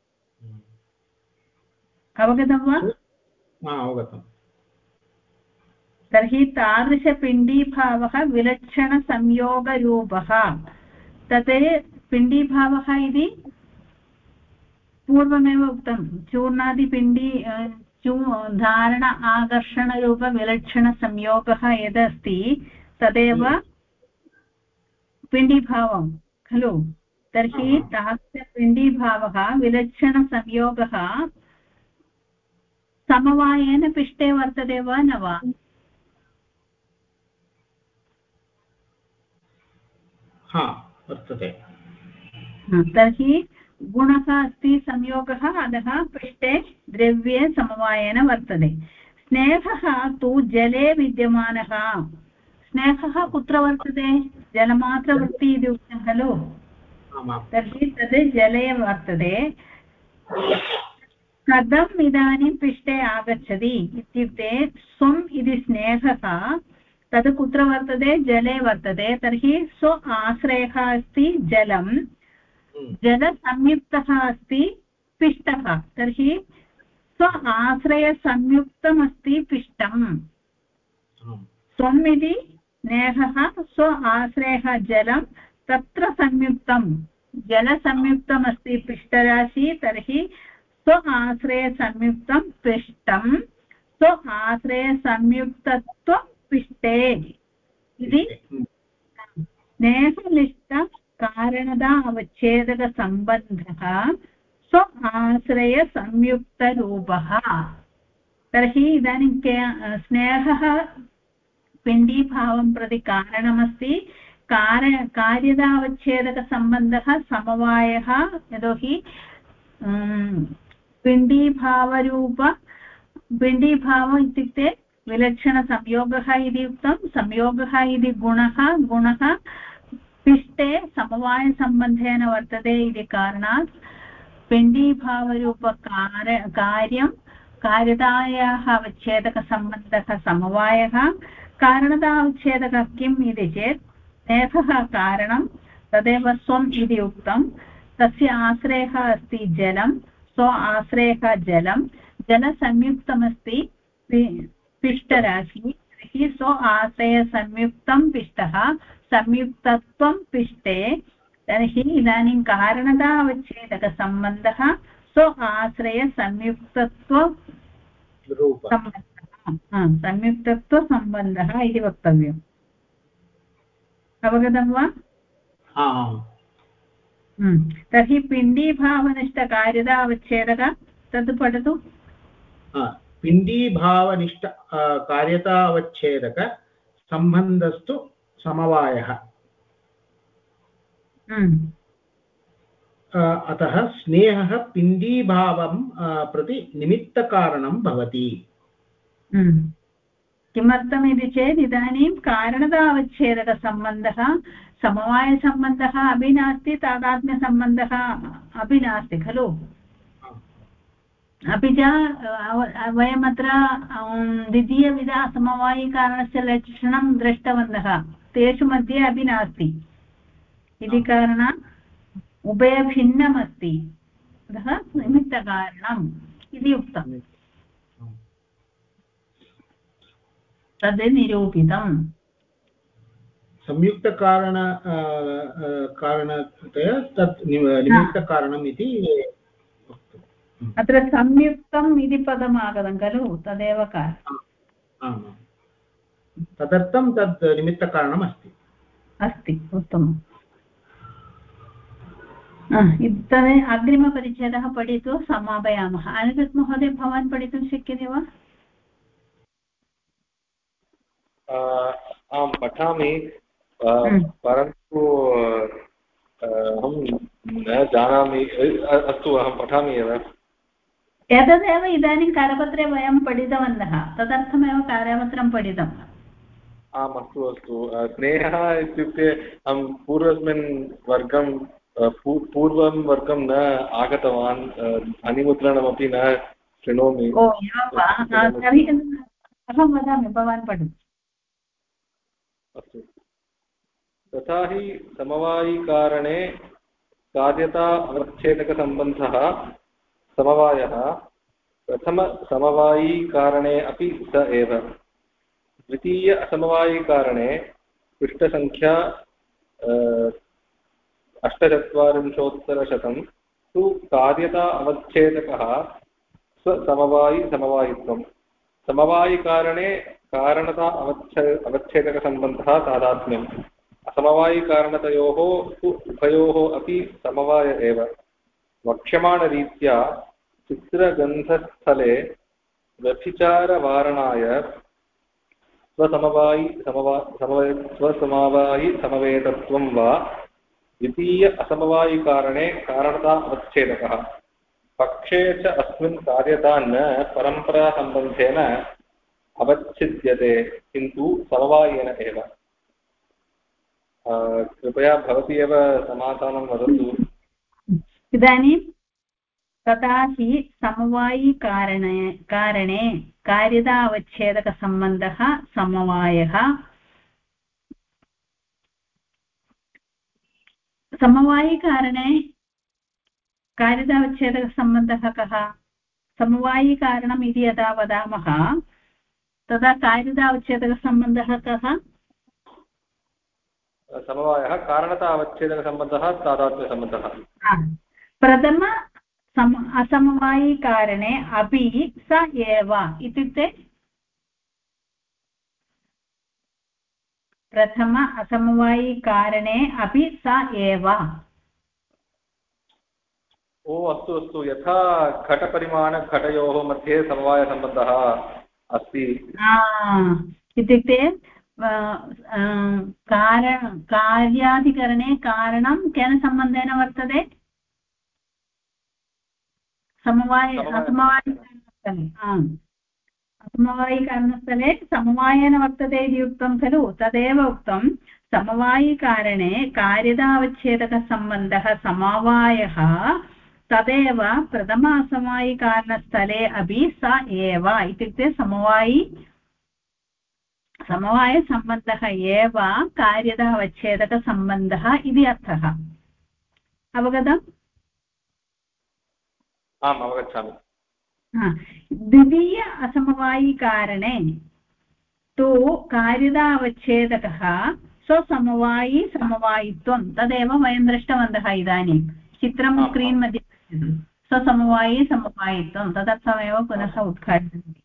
अवगतं वा? अवगतम्। तर्हि तादृशपिण्डीभावः विलक्षणसंयोगरूपः। तत् पिण्डीभावः इति पूर्वमेव उक्तं। चूर्णादिपिण्डी धारण आकर्षणरूपविलक्षणसंयोगः यदस्ति तदेव पिण्डीभावं खलु। तर्हि तादृशपिण्डीभावः विलक्षणसंयोगः समवायेन पिष्टे वर्तते वा न वा? वर्तते। तर्हि गुणः अस्ति संयोगः अतः पृष्ठे द्रव्ये समवायेन वर्तते। स्नेहः तु जले विद्यमानः। स्नेहः कुत्र वर्तते? जलमात्रवृत्ति इति उक्तं खलु। तर्हि तद् जले वर्तते। कथम् इदानीं पृष्ठे आगच्छति इत्युक्ते स्वम् इति स्नेहः तद् कुत्र वर्तते? जले वर्तते। तर्हि स्व आश्रयः अस्ति जलं, जलसंयुक्तः अस्ति पिष्टः। तर्हि स्व आश्रयसंयुक्तमस्ति पिष्टम्। स्वम् इति स्नेहः, स्व आश्रयः जलं, तत्र संयुक्तं जलसंयुक्तमस्ति पिष्टराशि। तर्हि स्व आश्रयसंयुक्तं पिष्टं, स्व आश्रयसंयुक्तत्वं पिष्टे इति स्नेहनिष्ठ कारणता अवच्छेदकसम्बन्धः स्व आश्रयसंयुक्तरूपः। तर्हि इदानीं स्नेहः पिण्डीभावं प्रति कारणमस्ति। कार्यतावच्छेदकसम्बन्धः समवायः। यतोहि पिण्डीभावम् इत्युक्ते विलक्षणसंयोगः इति उक्तं। संयोगः इति गुणः पिष्टे समवायसम्बन्धेन वर्तते इति कारणात् पिण्डीभावरूपकार्यं कार्यतायाः अवच्छेदकसम्बन्धः समवायः। कारणतावच्छेदकः किम् इति चेत् स्नेहः कारणं, तदेव स्वम् इति उक्तं। तस्य आश्रयः अस्ति जलं, स्व आश्रयः जलं, जलसंयुक्तमस्ति पिष्टराशि। तर्हि स्व आश्रयसंयुक्तं पिष्टः, संयुक्तत्वं पिष्टे। तर्हि इदानीं कारणतावच्छेदकसम्बन्धः स्व संयुक्तत्वसम्बन्धः इति वक्तव्यम्। अवगतं वा? तर्हि पिण्डीभावनिष्ठकार्यतावच्छेदक तद् पठतु। पिण्डीभावनिष्ठ कार्यतावच्छेदक सम्बन्धस्तु समवायः। अतः स्नेहः पिण्डीभावं प्रति निमित्तकारणं भवति। किमर्थमिति चेत् इदानीं कारणतावच्छेदकसम्बन्धः समवायसम्बन्धः अपि नास्ति, तादात्म्यसम्बन्धः अपि नास्ति खलु। अपि च वयमत्र द्वितीयविधा समवायिकारणस्य लक्षणं दृष्टवन्तः, तेषु मध्ये अपि नास्ति इति कारणात् उभयभिन्नमस्ति। अतः निमित्तकारणम् इति उक्तम्। तद् निरूपितम्। कारणतया तत् निमित्तकारणम् इति अत्र संयुक्तम् इति पदम् आगतं खलु, तदेव कारणम्। तदर्थं तत् निमित्तकारणम् अस्ति। उत्तमम्। इदानीम् अग्रिमपरिच्छेदः पठित्वा समापयामः। अनिरुद्ध महोदय, भवान् पठितुं शक्यते वा? आं पठामि, परन्तु अहं न जानामि। अस्तु, अहं पठामि एव। एतदेव इदानीं करपत्रे वयं पठितवन्तः, तदर्थमेव करपत्रं पठितम्। आम्, अस्तु अस्तु। स्नेहः इत्युक्ते अहं पूर्वं वर्गं न आगतवान्, ध्वनिमुद्रणमपि न शृणोमि। ओ एवं वा? तर्हि अहं वदामि, भवान् पठतु। अस्तु। तथा हि समवायिकारणे कार्यता अवच्छेदकसम्बन्धः समवायः प्रथमसमवायिकारणे अपि स एव। द्वितीय असमवायिकारणे पृष्ठसङ्ख्या 48% तु कार्यता अवच्छेदकः स्वसमवायित्वम्। समवायिकारणे कारणता अवच्छेदकसम्बन्धः तादात्म्यम्। असमवायिकारणतयोः तु उभयोः अपि समवाय एव। वक्ष्यमाणरीत्या चित्रगन्धस्थले व्यभिचारवारणाय स्वसमवायिसमवेतत्वं वा द्वितीय असमवायिकारणे कारणता अवच्छेदकः पक्षे च अस्मिन् कार्यता न परम्परासम्बन्धेन अवच्छिद्यते किन्तु समवायेन एव। कृपया भवती एव समाधानं वदतु। इदानीं तथा हि समवायिकारणे कार्यतावच्छेदकसम्बन्धः समवायः। समवायिकारणे कार्यतावच्छेदकसम्बन्धः कः? समवायिकारणम् इति यदा वदामः तदा कार्यतावच्छेदकसम्बन्धः कः? समवायः कारणता अवच्छेदकसम्बन्धः तादात्म्यसम्बन्धः। प्रथम असमवायिकारणे अपि स एव इत्युक्ते प्रथम असमवायिकारणे अपि स एव। ओ अस्तु अस्तु, यथा घटपरिमाणघटयोः मध्ये समवायसम्बन्धः अस्ति इत्युक्ते कार्याधिकरणे कारणं केन सम्बन्धेन वर्तते? असमवायिकारणस्थले समवायेन वर्तते इति उक्तं खलु, तदेव उक्तं समवायिकारणे कार्यतावच्छेदकसम्बन्धः समवायः तदेव प्रथम असमवायिकारणस्थले अपि स एव इत्युक्ते समवायसम्बन्धः एव कार्यतावच्छेदकसम्बन्धः इति अर्थः। अवगतम्? आम् अवगच्छामि। द्वितीय असमवायिकारणे तु कार्यतावच्छेदकः स्वसमवायी समवायित्वं तदेव वयं दृष्टवन्तः। इदानीं चित्रं स्क्रीन् मध्ये स्वसमवायी समवायित्वं तदर्थमेव पुनः उद्घाटयामि।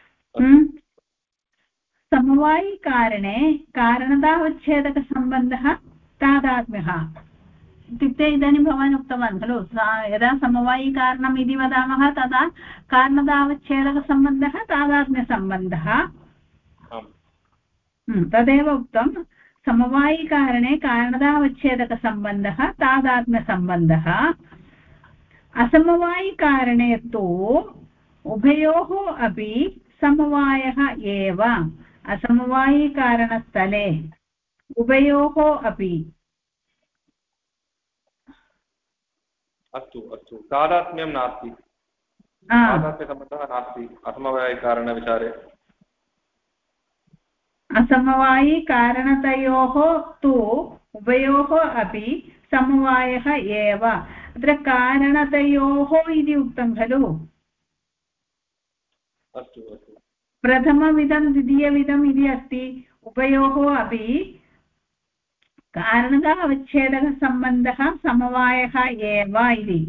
समवायिकारणे कारणतावच्छेदकसम्बन्धः तादात्म्यः इत्युक्ते इदानीं भवान् उक्तवान् खलु, यदा समवायिकारणम् इति वदामः तदा कारणतावच्छेदकसम्बन्धः तादात्म्यसम्बन्धः। तदेव उक्तं समवायिकारणे कारणतावच्छेदकसम्बन्धः तादात्म्यसम्बन्धः। असमवायिकारणे तु उभयोः अपि समवायः एव। असमवायिकारणस्थले उभयोः अपि अस्तु अस्तु, तादात्म्यं नास्ति, तादात्म्यसम्बन्धः नास्ति असमवायिकारणविचारे। असमवायिकारणतयोः तु उभयोः अपि समवायः एव। अत्र कारणतयोः इति उक्तं खलु। अस्तु अस्तु, प्रथमविधं द्वितीयविधम् इति अस्ति, उभयोः अपि कारणतावच्छेदकसम्बन्धः समवायः एव इति।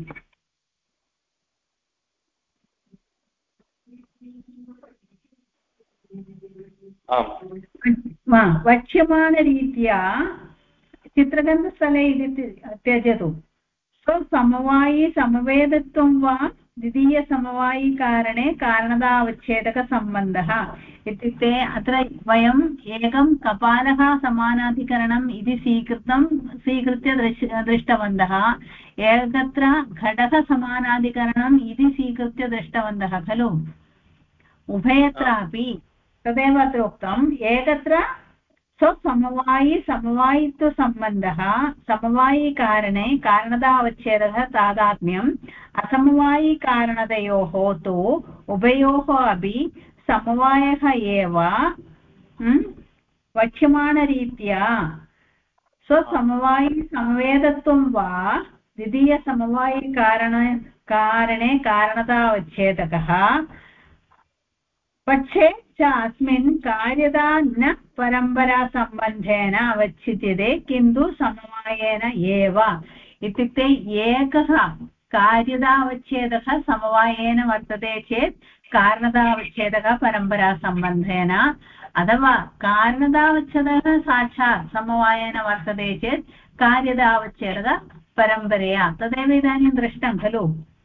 वक्ष्यमाणरीत्या चित्रग्रन्थस्थले इति त्यजतु। स्वसमवायी समवेदत्वं वा द्वितीयसमवायिकारणे कारणतावच्छेदकसम्बन्धः इत्युक्ते अत्र वयम् एकं कपालः समानाधिकरणम् इति स्वीकृत्य दृष्टवन्तः, एकत्र घटः समानाधिकरणम् इति स्वीकृत्य दृष्टवन्तः खलु। उभयत्रापि तदेव अत्र उक्तम्, एकत्र स्वसमवायी समवायित्वसम्बन्धः समवायिकारणे कारणतावच्छेदः तादात्म्यम्। असमवायिकारणतयोः तु उभयोः अपि समवायः एव। वक्ष्यमाणरीत्या स्वसमवायी समवेदत्वं वा द्वितीयसमवायिकारणे कारणतावच्छेदकः पक्षे च अस्मिन् कार्यता न परम्परासम्बन्धेन अवच्छिद्यते किन्तु समवायेन एव। इत्युक्ते एकः कार्यतावच्छेदः समवायेन वर्तते चेत् कारणतावच्छेदः परम्परासम्बन्धेन, अथवा कारणतावच्छेदः साक्षात् समवायेन वर्तते चेत् कार्यतावच्छेदः परम्परया। तदेव इदानीं दृष्टं खलु।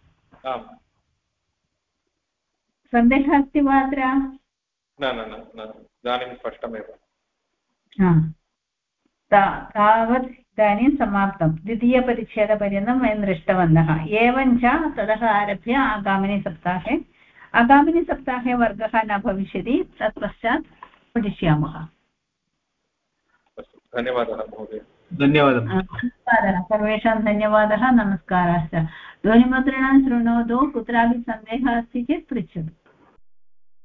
सन्देहः अस्ति वा अत्र? न इदानीं स्पष्टमेव। तावत् इदानीं समाप्तं द्वितीयपरिच्छेदपर्यन्तं वयं दृष्टवन्तः एवञ्च ततः आरभ्य आगामिनि सप्ताहे वर्गः न भविष्यति तत्पश्चात् पठिष्यामः धन्यवादः महोदय धन्यवादः नमस्कारः सर्वेषां धन्यवादः नमस्काराश्च ध्वनिमुद्रणं शृणोतु कुत्रापि सन्देहः अस्ति चेत् पृच्छतु